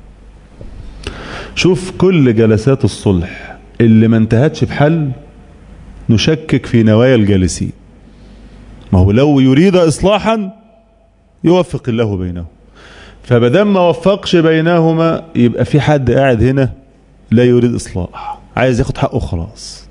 شوف كل جلسات الصلح اللي ما انتهتش بحل نشكك في نوايا الجالسين. ما هو لو يريد إصلاحا يوفق الله بينهم، فبدام ما وفقش بينهما يبقى في حد قاعد هنا لا يريد إصلاح، عايز ياخد حقه خلاص.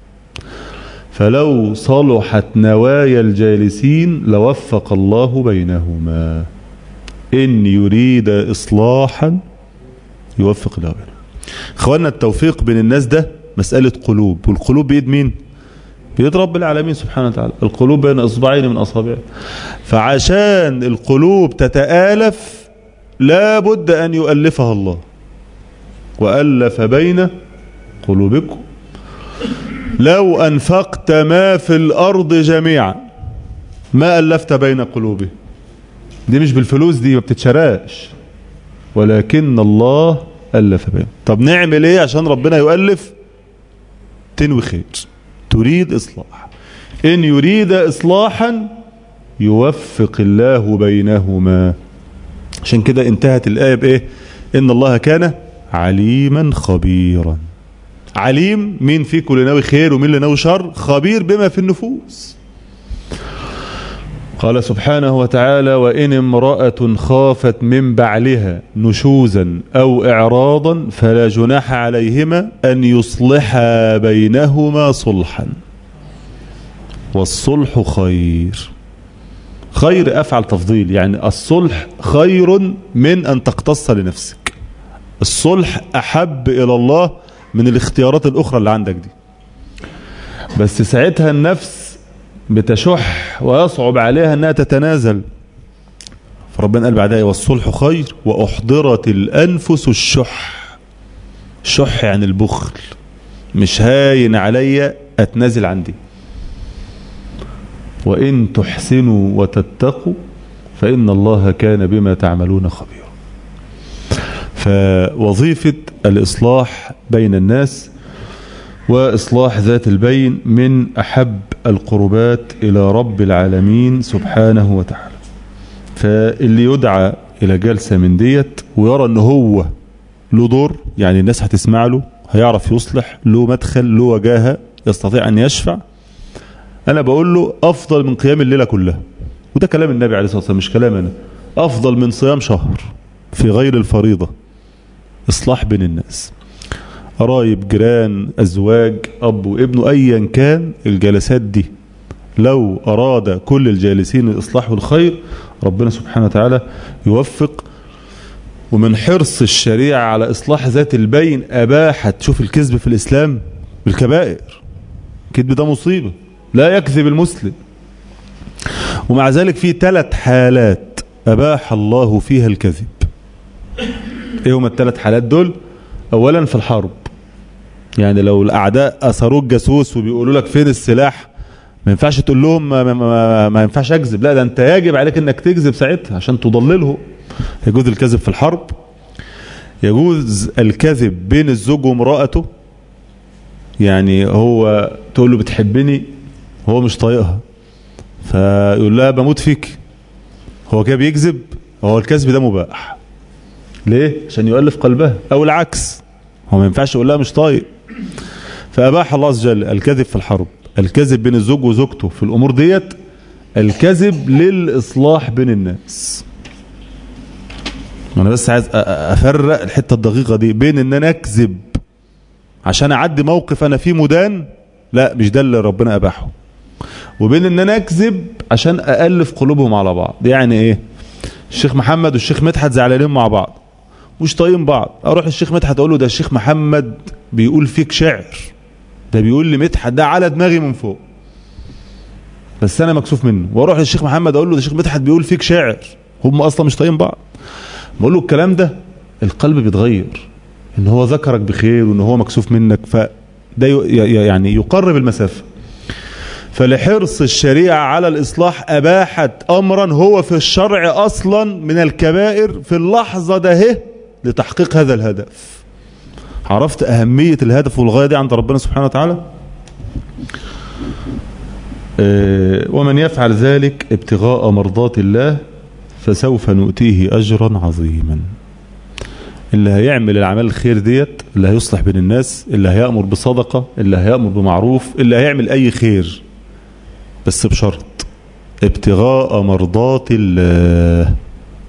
فلو صلحت نوايا الجالسين لوفق الله بينهما. إن يريد إصلاحا يوفق الله بينهما. اخوانا، التوفيق بين الناس ده مسألة قلوب، والقلوب بيد مين؟ بيد رب العالمين سبحانه وتعالى. القلوب بين اصبعين من اصابعه. فعشان القلوب تتآلف لا بد ان يؤلفها الله. وألف بين قلوبكم لو أنفقت ما في الأرض جميعا ما ألفت بين قلوبه. دي مش بالفلوس، دي ما بتتشراش، ولكن الله ألف بينهم. طب نعمل ايه عشان ربنا يؤلف؟ تنوي خير، تريد إصلاح. إن يريد إصلاحا يوفق الله بينهما. عشان كده انتهت الآية بإيه؟ إن الله كان عليما خبيرا. عليم مين فيكم اللي ناوي خير ومين اللي ناوي شر، خبير بما في النفوس. قال سبحانه وتعالى: وإن امرأة خافت من بعلها نشوزا أو إعراضا فلا جناح عليهما أن يصلحا بينهما صلحا والصلح خير. خير أفعل تفضيل، يعني الصلح خير من أن تقتص لنفسك. الصلح أحب إلى الله من الاختيارات الأخرى اللي عندك دي، بس ساعتها النفس بتشح ويصعب عليها أنها تتنازل، فربنا قال بعدها: والصلح خير وأحضرت الأنفس الشح. الشح يعني البخل، مش هاين عليا أتنازل عندي. وإن تحسنوا وتتقوا فإن الله كان بما تعملون خبيرا. فوظيفة الإصلاح بين الناس وإصلاح ذات البين من أحب القربات إلى رب العالمين سبحانه وتعالى. فاللي يدعى إلى جلسة من ديت ويرى أنه هو له دور، يعني الناس هتسمع له، هيعرف يصلح، له مدخل، له وجاهة، يستطيع أن يشفع، أنا بقول له أفضل من قيام الليلة كلها. وده كلام النبي عليه الصلاة والسلام، مش كلام أنا. أفضل من صيام شهر في غير الفريضة. إصلاح بين الناس، قرايب، جيران، أزواج، أب وابنه، أيا كان الجلسات دي لو أراد كل الجالسين الإصلاح والخير ربنا سبحانه وتعالى يوفق. ومن حرص الشريعة على إصلاح ذات البين أباحت، شوف الكذب في الإسلام بالكبائر، الكذب ده مصيبة، لا يكذب المسلم. ومع ذلك في ثلاث حالات أباح الله فيها الكذب. ايه هم الثلاث حالات دول؟ اولا في الحرب، يعني لو الاعداء اثروك جاسوس وبيقولوا لك فين السلاح، ما ينفعش تقول لهم ما, ما, ما ينفعش اكذب، لا ده انت يجب عليك انك تكذب ساعتها عشان تضلله. يجوز الكذب في الحرب، يجوز الكذب بين الزوج وامرأته، يعني هو تقول له بتحبني هو مش طايقها فيقول لها بموت فيك، هو كده بيكذب. هو الكذب ده مباح، ليه؟ عشان يؤلف قلبها، او العكس، هو ما ينفعش يقول لها مش طايق. فأباح الله عز وجل الكذب في الحرب، الكذب بين الزوج وزوجته في الأمور ديت، الكذب للإصلاح بين الناس. أنا بس عايز أفرق الحتة الدقيقة دي بين إن أنا أكذب عشان أعدي موقف أنا فيه مدان، لا مش ده اللي ربنا أباحه، وبين إن أنا أكذب عشان أألف قلوبهم على بعض. يعني إيه؟ الشيخ محمد والشيخ مدحت زعلانين مع بعض مش طايقين بعض، اروح الشيخ مدحت اقول له ده الشيخ محمد بيقول فيك شعر، ده بيقول لي مدحت ده على دماغي من فوق بس انا مكسوف منه، واروح للشيخ محمد اقول له ده الشيخ مدحت بيقول فيك شعر، هم اصلا مش طايقين بعض. بقول له الكلام ده القلب بيتغير، ان هو ذكرك بخير وان هو مكسوف منك، فده يعني يقرب المسافه. فلحرص الشريعة على الإصلاح أباحت أمرا هو في الشرع أصلا من الكبائر في اللحظة ده لتحقيق هذا الهدف. عرفت أهمية الهدف والغاية دي عند ربنا سبحانه وتعالى؟ ومن يفعل ذلك ابتغاء مرضات الله فسوف نؤتيه أجرا عظيما. اللي هيعمل الأعمال الخير ديت، اللي هيصلح بين الناس، اللي هيأمر بصدقة، اللي هيأمر بمعروف، اللي هيعمل أي خير، بس بشرط ابتغاء مرضات الله.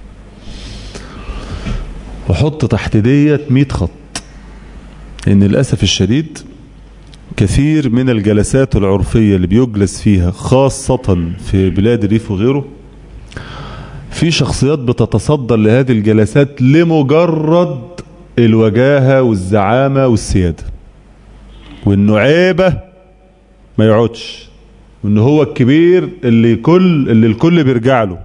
وحط تحت ديت مئة خط، ان للأسف الشديد كثير من الجلسات العرفية اللي بيجلس فيها خاصة في بلاد الريف وغيره، في شخصيات بتتصدر لهذه الجلسات لمجرد الوجاهة والزعامة والسيادة، وانه عيبة ما يقعدش، وان هو الكبير اللي كل اللي الكل بيرجع له.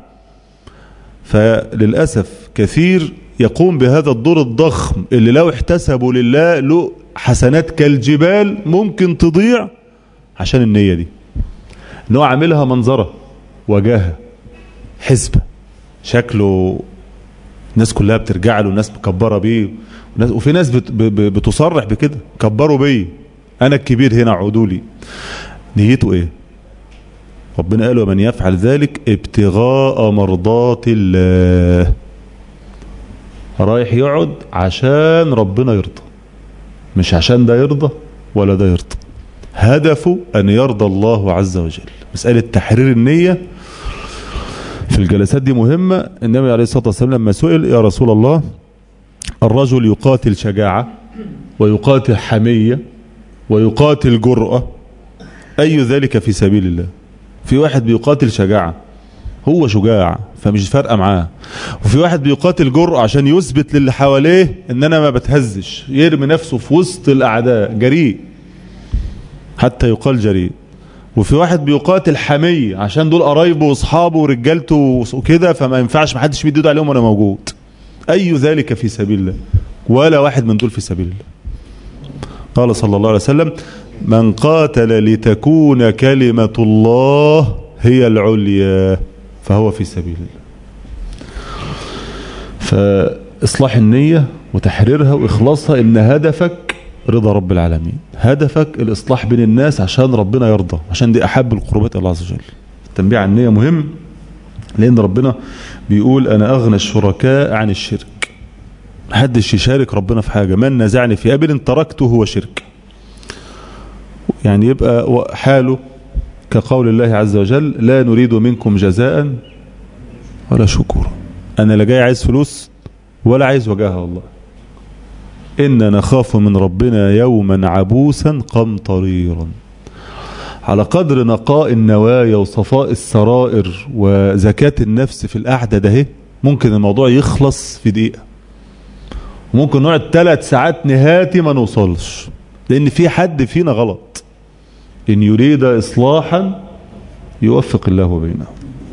فللأسف كثير يقوم بهذا الدور الضخم اللي لو احتسبوا لله له حسنات كالجبال ممكن تضيع عشان النية دي، انه عاملها منظرة، وجاهة، حسبة، شكله الناس كلها بترجع له، الناس مكبرة بيه، وفي ناس بتصرح بكده، كبروا بيه، انا الكبير هنا عودوا لي. نيته ايه؟ ربنا قال ومن يفعل ذلك ابتغاء مرضات الله، رايح يقعد عشان ربنا يرضى، مش عشان ده يرضى ولا ده يرضى، هدفه أن يرضى الله عز وجل. مسألة تحرير النية في الجلسات دي مهمة. النبي عليه الصلاة والسلام لما سئل يا رسول الله الرجل يقاتل شجاعة ويقاتل حمية ويقاتل جرأة أي ذلك في سبيل الله؟ في واحد بيقاتل شجاعة هو شجاع فمش فارقة معاه، وفي واحد بيقاتل جرأة عشان يثبت للي حواليه ان انا ما بتهزش، يرمي نفسه في وسط الاعداء جريء حتى يقال جريء. وفي واحد بيقاتل حمية عشان دول قرايبه واصحابه ورجالته وكده فما ينفعش محدش بيدود عليهم وانا موجود. اي ذلك في سبيل الله؟ ولا واحد من دول في سبيل الله. قال صلى الله عليه وسلم من قاتل لتكون كلمة الله هي العليا فهو في سبيل الله. فإصلاح النية وتحريرها وإخلاصها إن هدفك رضا رب العالمين، هدفك الإصلاح بين الناس عشان ربنا يرضى، عشان دي أحب القربات الله عز وجل. التنبيه عن النية مهم لأن ربنا بيقول أنا أغنى الشركاء عن الشرك، محدش يشارك ربنا في حاجة، من نزعني في أبل تركته هو شرك. يعني يبقى حاله كقول الله عز وجل لا نريد منكم جزاء ولا شكورا. أنا لا جاي عايز فلوس ولا عايز وجاهة الله، إننا نخاف من ربنا يوما عبوسا قمطريرا. على قدر نقاء النوايا وصفاء السرائر وزكاة النفس في القعدة ده ممكن الموضوع يخلص في دقيقة، وممكن نقعد ثلاث ساعات نهاتي ما نوصلش، لأن في حد فينا غلط. إن يريد إصلاحا يوفق الله بينه،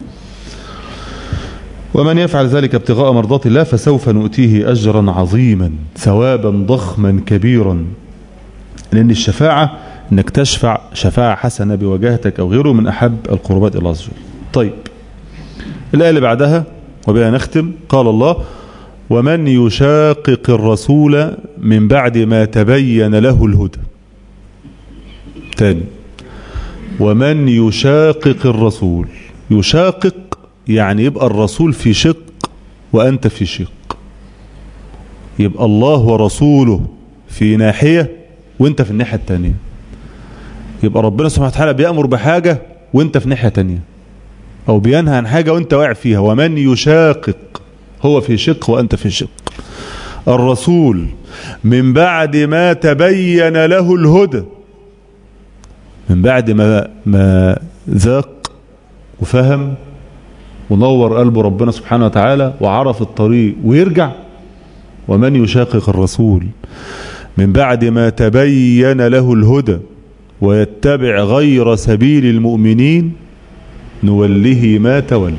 ومن يفعل ذلك ابتغاء مرضات الله فسوف نؤتيه أجرا عظيما ثوابا ضخما كبيرا. لأن الشفاعة انك تشفع شفاعة حسنة بوجاهتك أو غيره من أحب القربات إلى الله عز وجل. طيب الآية اللي بعدها وبها نختم. قال الله ومن يشاقق الرسول من بعد ما تبين له الهدى. تاني ومن يشاقق الرسول، يشاقق يعني يبقى الرسول في شق وأنت في شق، يبقى الله ورسوله في ناحية وانت في الناحية التانية، يبقى ربنا سبحانه وتعالى بيأمر بحاجة وانت في ناحية تانية، أو بينهى عن حاجة وانت واقع فيها. ومن يشاقق هو في شق وأنت في شق. الرسول من بعد ما تبين له الهدى، من بعد ما ما ذاق وفهم ونور قلبه ربنا سبحانه وتعالى وعرف الطريق ويرجع. ومن يشاقق الرسول من بعد ما تبين له الهدى ويتبع غير سبيل المؤمنين نوله ما تولى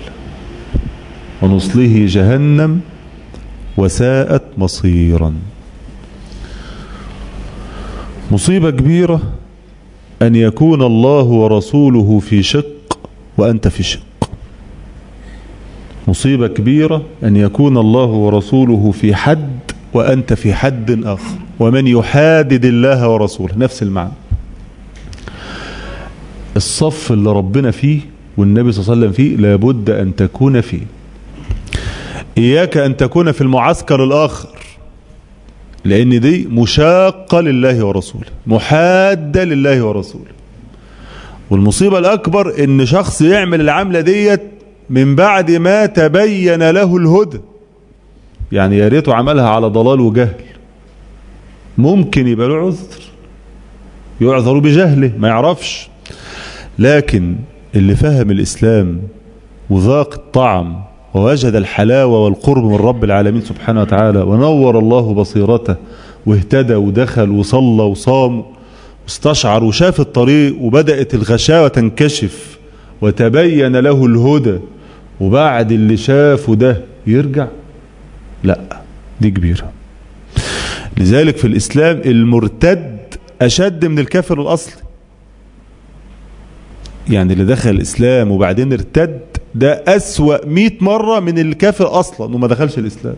ونصله جهنم وساءت مصيرا. مصيبة كبيرة أن يكون الله ورسوله في شق وأنت في شق. مصيبة كبيرة أن يكون الله ورسوله في حد وأنت في حد آخر. ومن يحادد الله ورسوله نفس المعنى. الصف اللي ربنا فيه والنبي صلى الله عليه وسلم فيه لابد أن تكون فيه. إياك أن تكون في المعسكر الآخر، لأن دي مشاقة لله ورسوله، محادة لله ورسوله. والمصيبة الأكبر إن شخص يعمل العملة ديت من بعد ما تبين له الهدى، يعني يا ريته عملها على ضلال وجهل. ممكن يبقى له عذر، يعذر بجهله ما يعرفش، لكن اللي فهم الإسلام وذاق الطعم ووجد الحلاوة والقرب من رب العالمين سبحانه وتعالى ونور الله بصيرته واهتدى ودخل وصلى وصام واستشعر وشاف الطريق وبدأت الغشاوة تنكشف وتبين له الهدى، وبعد اللي شافه ده يرجع، لا دي كبيرة. لذلك في الإسلام المرتد أشد من الكافر الأصلي. يعني اللي دخل الإسلام وبعدين ارتد ده أسوأ مئة مرة من الكافر أصلا وما دخلش الإسلام.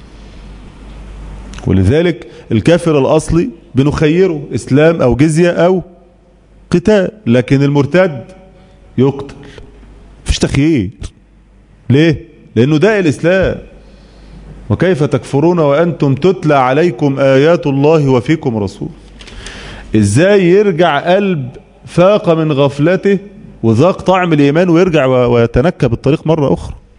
ولذلك الكافر الأصلي بنخيره إسلام أو جزية أو قتال، لكن المرتد يقتل، مفيش تخيير. ليه؟ لأنه ده الإسلام. وكيف تكفرون وأنتم تتلى عليكم آيات الله وفيكم رسول. إزاي يرجع قلب فاق من غفلته وذاق طعم الإيمان ويرجع ويتنكب الطريق مرة أخرى؟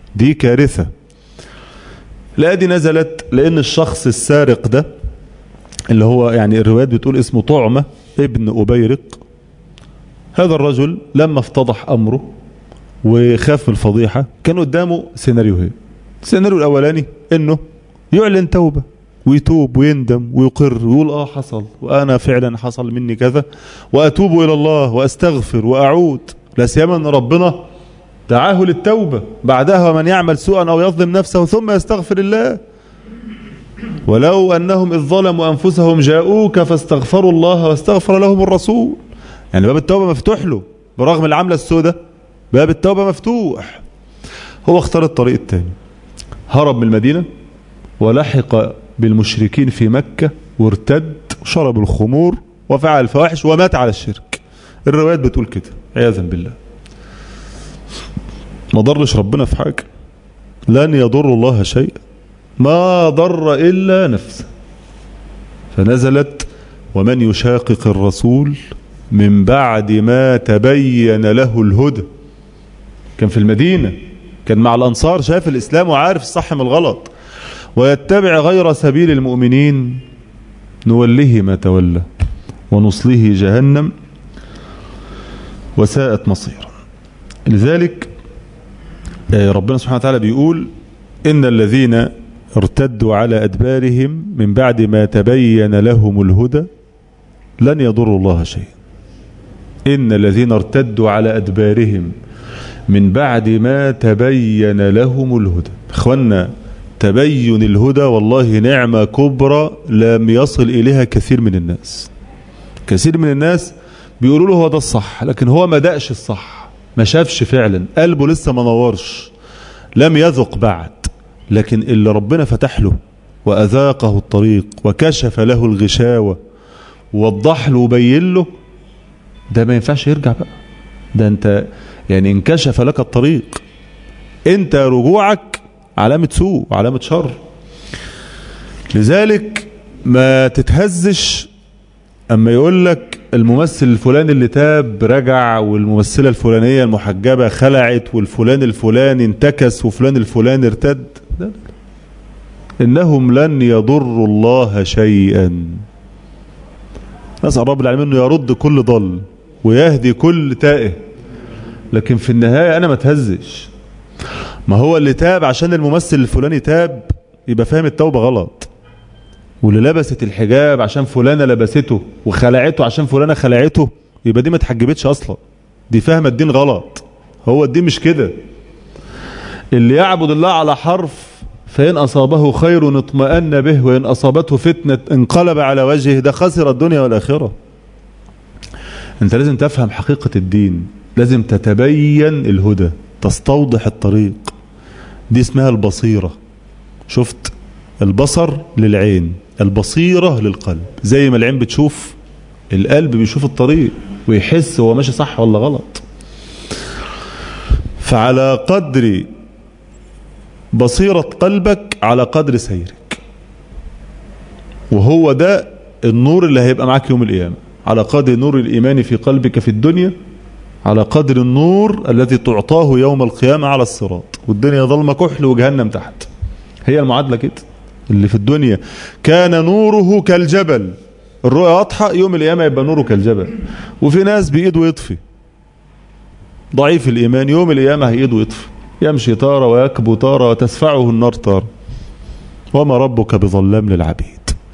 دي كارثة. لا دي نزلت لأن الشخص السارق ده اللي هو يعني الروايات بتقول اسمه طعمة ابن أبيرق، هذا الرجل لما افتضح أمره وخاف من الفضيحة كان قدامه سيناريوهين. السيناريو الأولاني إنه يعلن توبة ويتوب ويندم ويقر ويقول آه حصل وأنا فعلا حصل مني كذا وأتوب إلى الله وأستغفر وأعود، لا سيما أن ربنا دعاه للتوبة بعدها ومن يعمل سوءا أو يظلم نفسه ثم يستغفر الله ولو أنهم إذ ظلموا أنفسهم جاءوك فاستغفروا الله واستغفر لهم الرسول. يعني باب التوبة مفتوح له برغم العملة السوداء، باب التوبة مفتوح. هو اختار الطريق الثاني، هرب من المدينة ولحق بالمشركين في مكة وارتد وشرب الخمور وفعل الفواحش ومات على الشرك. الروايات بتقول كده عياذا بالله. ما ضرش ربنا في حاجة، لن يضر الله شيئا، ما ضر إلا نفسه. فنزلت ومن يشاقق الرسول من بعد ما تبين له الهدى. كان في المدينة، كان مع الأنصار، شاف الإسلام وعارف الصح من الغلط، ويتبع غير سبيل المؤمنين نوله ما تولى ونصله جهنم وساءت مصيرا. لذلك ربنا سبحانه وتعالى بيقول إن الذين ارتدوا على أدبارهم من بعد ما تبين لهم الهدى لن يضروا الله شيئا. إن الذين ارتدوا على أدبارهم من بعد ما تبين لهم الهدى. إخوانا تبين الهدى والله نعمة كبرى لم يصل إليها كثير من الناس. كثير من الناس بيقولوا له هو ده الصح، لكن هو ما دقش الصح، ما شافش فعلا، قلبه لسه ما نورش، لم يذق بعد. لكن اللي ربنا فتح له وأذاقه الطريق وكشف له الغشاوة ووضح له وبين له، ده ما ينفعش يرجع بقى. ده انت يعني انكشف لك الطريق، انت رجوعك علامة سوء، علامة شر. لذلك ما تتهزش اما يقول لك الممثل الفلاني اللي تاب رجع، والممثلة الفلانية المحجبة خلعت، والفلان الفلاني انتكس، وفلان الفلاني ارتد. لا. انهم لن يضروا الله شيئا. نسأل رب العالمين انه يرد كل ضل ويهدي كل تائه، لكن في النهاية انا ما تهزش. ما هو اللي تاب عشان الممثل الفلاني تاب يبقى فاهم التوبة غلط، واللي لبست الحجاب عشان فلانة لبسته وخلعته عشان فلانة خلعته يبقى دي ما تحجبتش اصلا، دي فاهمة الدين غلط. هو الدين مش كده. اللي يعبد الله على حرف فإن أصابه خير اطمأن به وإن أصابته فتنة انقلب على وجهه، ده خسر الدنيا والآخرة. انت لازم تفهم حقيقة الدين، لازم تتبين الهدى، تستوضح الطريق. دي اسمها البصيرة. شفت؟ البصر للعين، البصيرة للقلب. زي ما العين بتشوف، القلب بيشوف الطريق ويحس هو ماشي صح ولا غلط. فعلى قدر بصيرة قلبك على قدر سيرك، وهو ده النور اللي هيبقى معاك يوم القيامة. على قدر نور الإيمان في قلبك في الدنيا على قدر النور الذي تعطاه يوم القيامة على الصراط، والدنيا ظلمة كحل وجهنم تحت. هي المعادلة كده. اللي في الدنيا كان نوره كالجبل، الرؤية واضحة، يوم القيامة يبقى نوره كالجبل. وفي ناس بإيده يطفي، ضعيف الإيمان، يوم القيامة هيئده يطفي، يمشي طارة ويكبو طارة وتسفعه النار طارة، وما ربك بظلام للعبيد.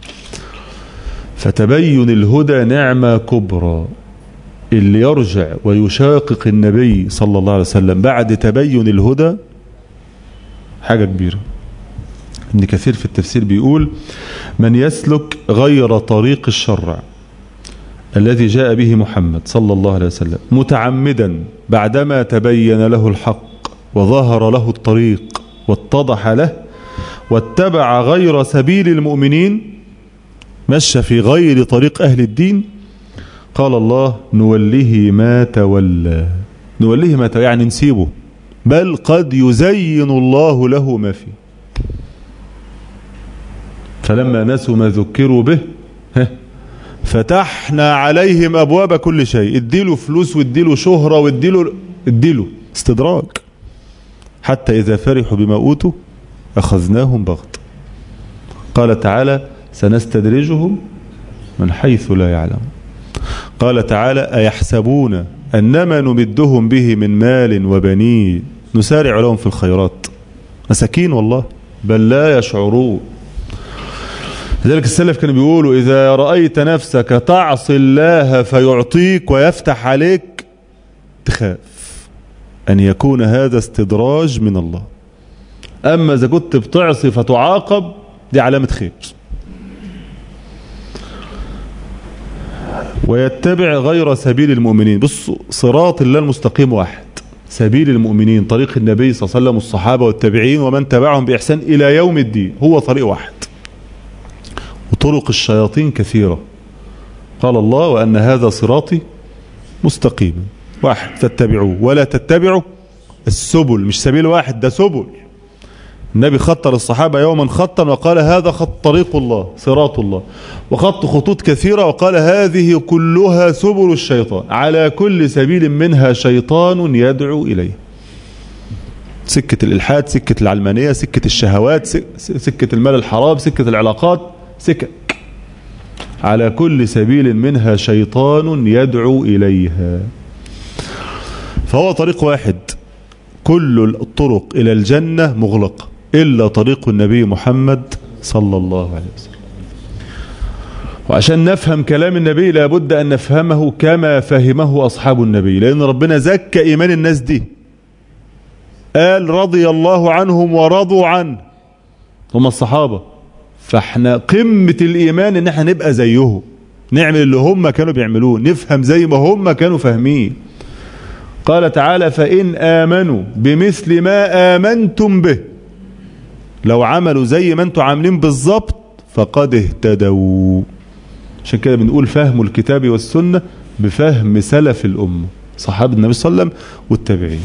فتبين الهدى نعمة كبرى. اللي يرجع ويشاقق النبي صلى الله عليه وسلم بعد تبين الهدى حاجة كبيرة. ابن كثير في التفسير بيقول من يسلك غير طريق الشرع الذي جاء به محمد صلى الله عليه وسلم متعمدا بعدما تبين له الحق وظهر له الطريق واتضح له واتبع غير سبيل المؤمنين، مشى في غير طريق أهل الدين، قال الله نوله ما تولى. نوله ما تولى يعني نسيبه، بل قد يزين الله له ما فيه. فلما نسوا ما ذكروا به فتحنا عليهم أبواب كل شيء. اديله فلوس واديله شهرة واديله اديله استدراج. حتى إذا فرحوا بما أوتوا أخذناهم بغتة. قال تعالى سنستدرجهم من حيث لا يعلم. قال تعالى أيحسبون أنما نمدهم به من مال وبنين نسارع لهم في الخيرات مساكين والله بل لا يشعرون. لذلك السلف كانوا بيقولوا إذا رأيت نفسك تعصي الله فيعطيك ويفتح عليك تخاف أن يكون هذا استدراج من الله. أما إذا كنت بتعصي فتعاقب دي علامة خير. ويتبع غير سبيل المؤمنين. بصوا صراط الله المستقيم واحد، سبيل المؤمنين طريق النبي صلى الله عليه وسلم والصحابة والتابعين ومن تبعهم بإحسان إلى يوم الدين هو طريق واحد. وطرق الشياطين كثيرة. قال الله وأن هذا صراطي مستقيما واحد فاتبعوه ولا تتبعوا السبل. مش سبيل واحد ده سبل. النبي خط للصحابة يوما خطا وقال هذا خط طريق الله صراط الله، وخط خطوط كثيرة وقال هذه كلها سبل الشيطان على كل سبيل منها شيطان يدعو إليه. سكة الإلحاد، سكة العلمانية، سكة الشهوات، سكة المال الحرام، سكة العلاقات، سكة على كل سبيل منها شيطان يدعو إليها. فهو طريق واحد، كل الطرق إلى الجنة مغلقة إلا طريق النبي محمد صلى الله عليه وسلم. وعشان نفهم كلام النبي لابد أن نفهمه كما فهمه أصحاب النبي، لأن ربنا زكى إيمان الناس دي. قال رضي الله عنهم ورضوا عنه، هم الصحابة. فاحنا قمة الإيمان ان احنا نبقى زيهم، نعمل اللي هم كانوا بيعملوه، نفهم زي ما هم كانوا فاهمين. قال تعالى فإن آمنوا بمثل ما آمنتم به، لو عملوا زي ما انتم عاملين بالظبط فقد اهتدوا. عشان كده بنقول فهم الكتاب والسنة بفهم سلف الأمة صحابة النبي صلى الله عليه وسلم والتابعين.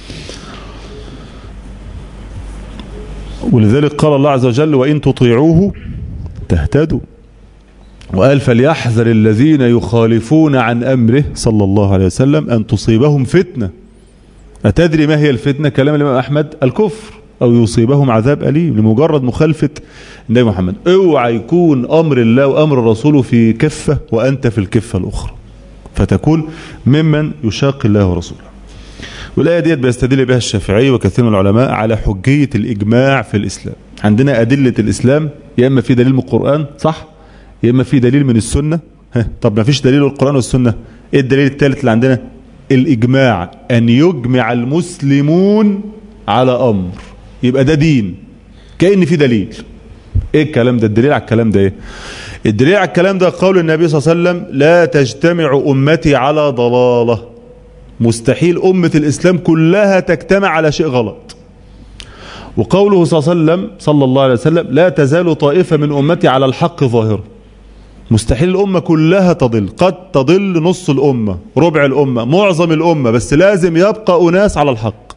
ولذلك قال الله عز وجل وإن تطيعوه تهتدوا. وقال فليحذر الذين يخالفون عن أمره صلى الله عليه وسلم أن تصيبهم فتنة. أتدري ما هي الفتنة؟ كلام الإمام أحمد الكفر أو يصيبهم عذاب أليم لمجرد مخالفة النبي محمد. اوعى يكون أمر الله وأمر رسوله في كفة وأنت في الكفة الأخرى فتكون ممن يشاق الله ورسوله. والآية ديت بيستدل بها الشافعي وكثير من العلماء على حجية الإجماع في الإسلام. عندنا أدلة الإسلام يا إما في دليل من القرآن صح، يا إما في دليل من السنة. ها طب ما فيش دليل من القرآن والسنة، إيه الدليل الثالث اللي عندنا؟ الإجماع، أن يجمع المسلمون على أمر يبقى ده دين كأن في دليل. إيه الكلام ده؟ الدليل على الكلام ده إيه؟ الدليل على الكلام ده قول النبي صلى الله عليه وسلم لا تجتمع أمتي على ضلالة. مستحيل أمة الإسلام كلها تجتمع على شيء غلط. وقوله صلى الله عليه وسلم صلى الله عليه وسلم لا تزال طائفة من أمتي على الحق ظاهرة. مستحيل الأمة كلها تضل، قد تضل نص الأمة، ربع الأمة، معظم الأمة، بس لازم يبقى أناس على الحق.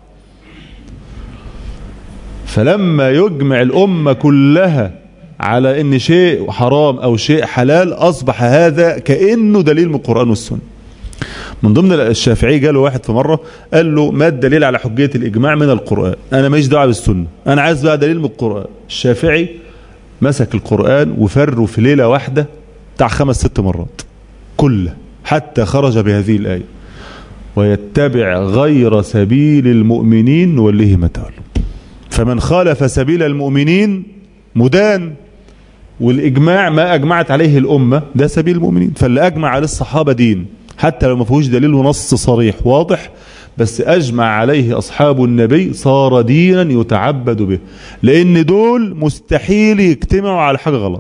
فلما يجمع الأمة كلها على أن شيء حرام أو شيء حلال أصبح هذا كأنه دليل من القرآن والسنة. من ضمن الشافعي جاله واحد في مرة قال له ما الدليل على حجية الإجماع من القرآن؟ أنا ماليش دعوة بالسنة، أنا عايز بقى دليل من القرآن. الشافعي مسك القرآن وفره في ليلة واحدة بتاع خمس ست مرات كله حتى خرج بهذه الآية ويتبع غير سبيل المؤمنين نوليه ما تولوا. فمن خالف سبيل المؤمنين مدان، والإجماع ما أجمعت عليه الأمة ده سبيل المؤمنين. فاللي أجمع عليه الصحابة دين حتى لو ما فيهوش دليل ونص صريح واضح، بس أجمع عليه أصحاب النبي صار دينا يتعبد به، لأن دول مستحيل يجتمعوا على حاجة غلط.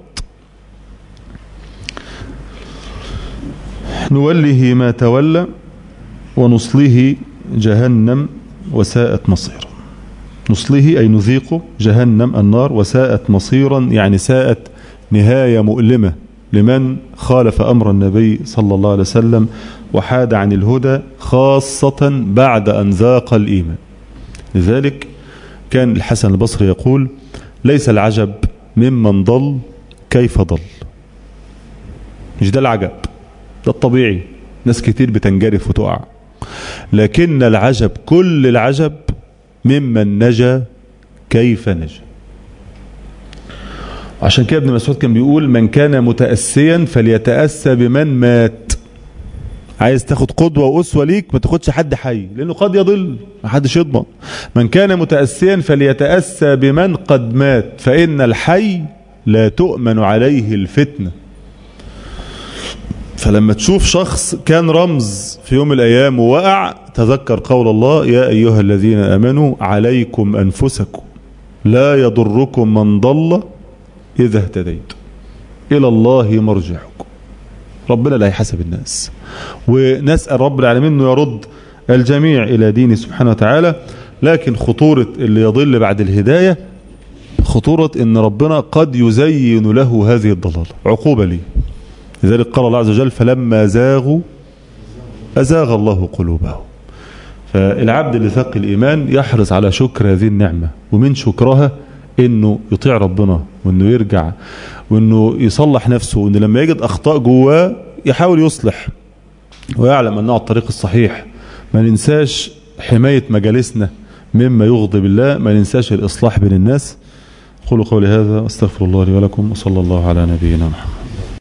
نوله ما تولى ونصله جهنم وساءت مصيرا. نصله أي نذيقه جهنم النار، وساءت مصيرا يعني ساءت نهاية مؤلمة لمن خالف أمر النبي صلى الله عليه وسلم وحاد عن الهدى، خاصة بعد أن ذاق الإيمان. لذلك كان الحسن البصري يقول ليس العجب ممن ضل كيف ضل. مش ده العجب، ده الطبيعي، ناس كتير بتنجرف وتقع. لكن العجب كل العجب ممن نجا كيف نجا. عشان كده ابن مسعود كان بيقول من كان متأسيا فليتأسى بمن مات. عايز تاخد قدوة وأسوة ليك ما تاخدش حد حي لأنه قد يضل، ما حدش يضمن. من كان متأسيا فليتأسى بمن قد مات فإن الحي لا تؤمن عليه الفتنة. فلما تشوف شخص كان رمز في يوم من الأيام ووقع تذكر قول الله يا أيها الذين آمنوا عليكم أنفسكم لا يضركم من ضل إذا اهتديت إلى الله مرجعكم. ربنا لا يحاسب الناس، ونسأل رب العالمين أنه يرد الجميع إلى دينه سبحانه وتعالى. لكن خطورة اللي يضل بعد الهداية خطورة أن ربنا قد يزين له هذه الضلالة عقوبة ليه. لذلك قال الله عز وجل فلما زاغوا أزاغ الله قلوبهم. فالعبد اللي ثق الإيمان يحرص على شكر هذه النعمة، ومن شكرها انه يطيع ربنا وانه يرجع وانه يصلح نفسه، وانه لما يجد اخطاء جواه يحاول يصلح ويعلم انه على الطريق الصحيح. ما ننساش حماية مجالسنا مما يغضب الله، ما ننساش الاصلاح بين الناس. قولوا قولي هذا استغفر الله لي ولكم وصلى الله على نبينا محمد.